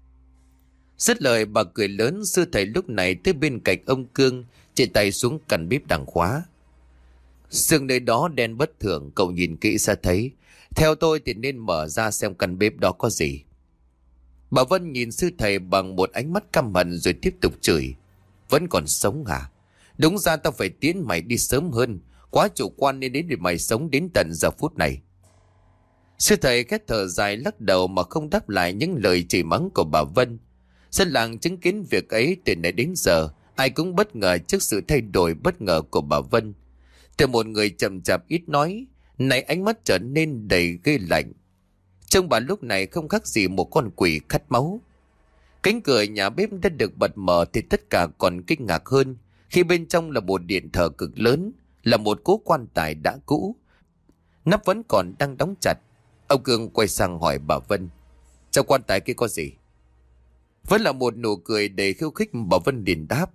S1: Dứt lời bà cười lớn. Sư thầy lúc này tới bên cạnh ông Cương, chỉ tay xuống căn bếp đằng khóa. Sương nơi đó đen bất thường, cậu nhìn kỹ sẽ thấy. Theo tôi thì nên mở ra xem căn bếp đó có gì. Bà Vân nhìn sư thầy bằng một ánh mắt căm hận rồi tiếp tục chửi. Vẫn còn sống à? Đúng ra tao phải tiến mày đi sớm hơn. Quá chủ quan nên đến để mày sống đến tận giờ phút này. Sư thầy khét thở dài lắc đầu mà không đáp lại những lời chửi mắng của bà Vân. Dân làng chứng kiến việc ấy từ nãy đến giờ, ai cũng bất ngờ trước sự thay đổi bất ngờ của bà Vân. Từ một người chậm chạp ít nói, nay ánh mắt trở nên đầy ghê lạnh. Trông bà lúc này không khác gì một con quỷ khát máu. Cánh cửa nhà bếp đã được bật mở thì tất cả còn kinh ngạc hơn khi bên trong là một điện thờ cực lớn, là một cố quan tài đã cũ. Nắp vẫn còn đang đóng chặt. Ông Cương quay sang hỏi bà Vân, trong quan tài kia có gì? Vẫn là một nụ cười đầy khiêu khích. Bà Vân liền đáp,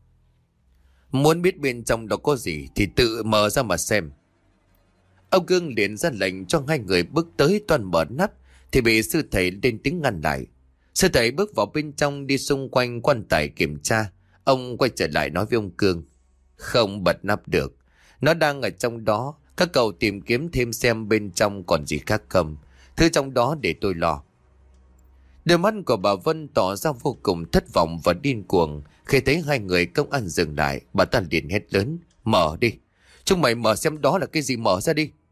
S1: muốn biết bên trong đó có gì thì tự mở ra mà xem. Ông Cương liền ra lệnh cho hai người bước tới toan mở nắp thì bị sư thầy lên tiếng ngăn lại. Sư thầy bước vào bên trong, đi xung quanh quan tài kiểm tra. Ông quay trở lại nói với ông Cương, không bật nắp được, nó đang ở trong đó. Các cậu tìm kiếm thêm xem bên trong còn gì khác không. Thứ trong đó để tôi lo. Đôi mắt của bà Vân tỏ ra vô cùng thất vọng và điên cuồng. Khi thấy hai người công an dừng lại, bà ta liền hét lớn, mở đi. Chúng mày mở xem đó là cái gì, mở ra đi.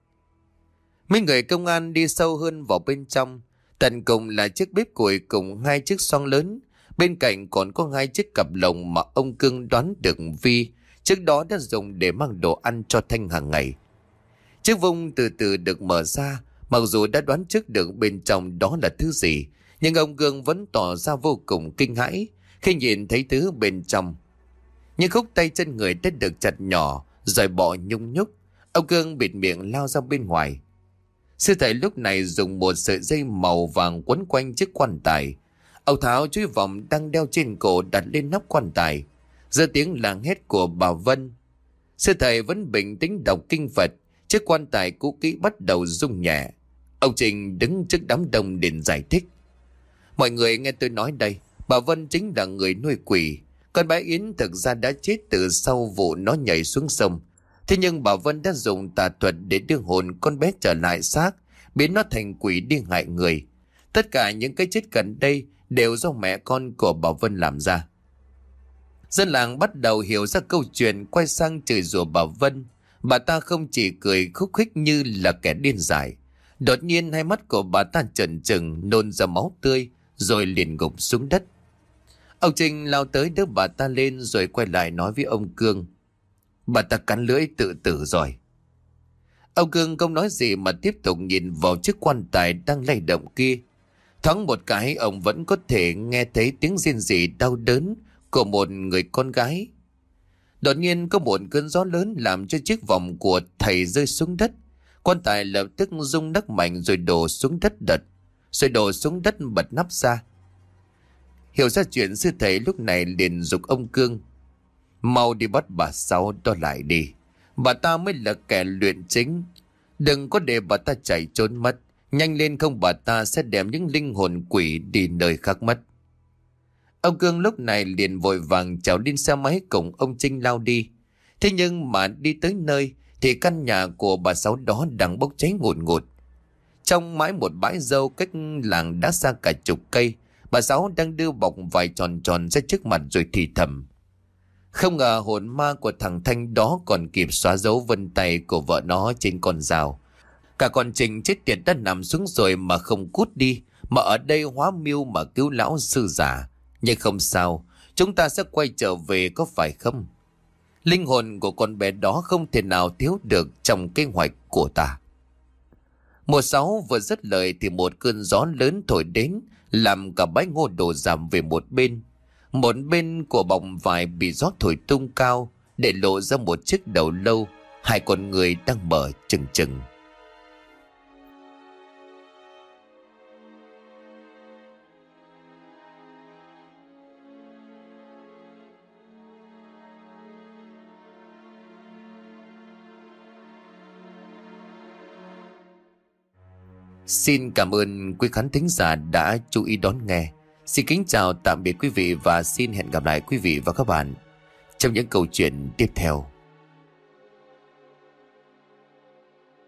S1: Mấy người công an đi sâu hơn vào bên trong. Tận cùng là chiếc bếp củi cùng hai chiếc xoong lớn. Bên cạnh còn có hai chiếc cặp lồng mà ông Cương đoán được Vi trước đó đã dùng để mang đồ ăn cho Thanh hàng ngày. Chiếc vung từ từ được mở ra. Mặc dù đã đoán trước được bên trong đó là thứ gì, nhưng ông Cương vẫn tỏ ra vô cùng kinh hãi khi nhìn thấy thứ bên trong. Những khúc tay chân người đã được chặt nhỏ rồi bỏ nhung nhúc. Ông Cương bịt miệng lao ra bên ngoài. Sư thầy lúc này dùng một sợi dây màu vàng quấn quanh chiếc quan tài. Ông tháo chuỗi vòng đang đeo trên cổ đặt lên nắp quan tài. Giữa tiếng làng hét của bà Vân, sư thầy vẫn bình tĩnh đọc kinh Phật. Chiếc quan tài cũ kỹ bắt đầu rung nhẹ. Ông Trình đứng trước đám đông để giải thích. Mọi người nghe tôi nói đây, bà Vân chính là người nuôi quỷ. Con bé Yến thực ra đã chết từ sau vụ nó nhảy xuống sông. Thế nhưng bà Vân đã dùng tà thuật để đưa hồn con bé trở lại xác, biến nó thành quỷ đi hại người. Tất cả những cái chết gần đây đều do mẹ con của bà Vân làm ra. Dân làng bắt đầu hiểu ra câu chuyện, quay sang chửi rủa bà Vân. Bà ta không chỉ cười khúc khích như là kẻ điên dại. Đột nhiên hai mắt của bà ta trợn trừng, nôn ra máu tươi, rồi liền gục xuống đất. Ông Trình lao tới đỡ bà ta lên rồi quay lại nói với ông Cương, bà ta cắn lưỡi tự tử rồi. Ông Cương không nói gì mà tiếp tục nhìn vào chiếc quan tài đang lay động kia. Thoáng một cái ông vẫn có thể nghe thấy tiếng rên rỉ đau đớn của một người con gái. Đột nhiên có một cơn gió lớn làm cho chiếc vòng của thầy rơi xuống đất. Quan tài lập tức rung nấc mạnh rồi đổ xuống đất bật nắp ra. Hiểu ra chuyện, sư thầy lúc này liền giục ông Cương: mau đi bắt bà Sáu đó lại đi. Bà ta mới là kẻ luyện chính. Đừng có để bà ta chạy trốn mất. Nhanh lên không bà ta sẽ đem những linh hồn quỷ đi nơi khác mất. Ông Cương lúc này liền vội vàng trèo lên xe máy cùng ông Trinh lao đi. Thế nhưng mà đi tới nơi thì căn nhà của bà Sáu đó đang bốc cháy ngùn ngụt. Trong mãi một bãi dâu cách làng đã xa cả chục cây, bà Sáu đang đưa bọc vải tròn tròn ra trước mặt rồi thì thầm. Không ngờ hồn ma của thằng Thanh đó còn kịp xóa dấu vân tay của vợ nó trên con dao. Cả con Trình chết tiệt đã nằm xuống rồi mà không cút đi, mà ở đây hóa mưu mà cứu lão sư giả. Nhưng không sao, chúng ta sẽ quay trở về có phải không? Linh hồn của con bé đó không thể nào thiếu được trong kế hoạch của ta. Mùa 6 vừa dứt lời thì một cơn gió lớn thổi đến, làm cả bãi ngô đổ giảm về một bên. Một bên của bọc vải bị gió thổi tung cao, để lộ ra một chiếc đầu lâu, hai con người đang mở chừng chừng. Xin cảm ơn quý khán thính giả đã chú ý đón nghe. Xin kính chào tạm biệt quý vị và xin hẹn gặp lại quý vị và các bạn trong những câu chuyện tiếp theo.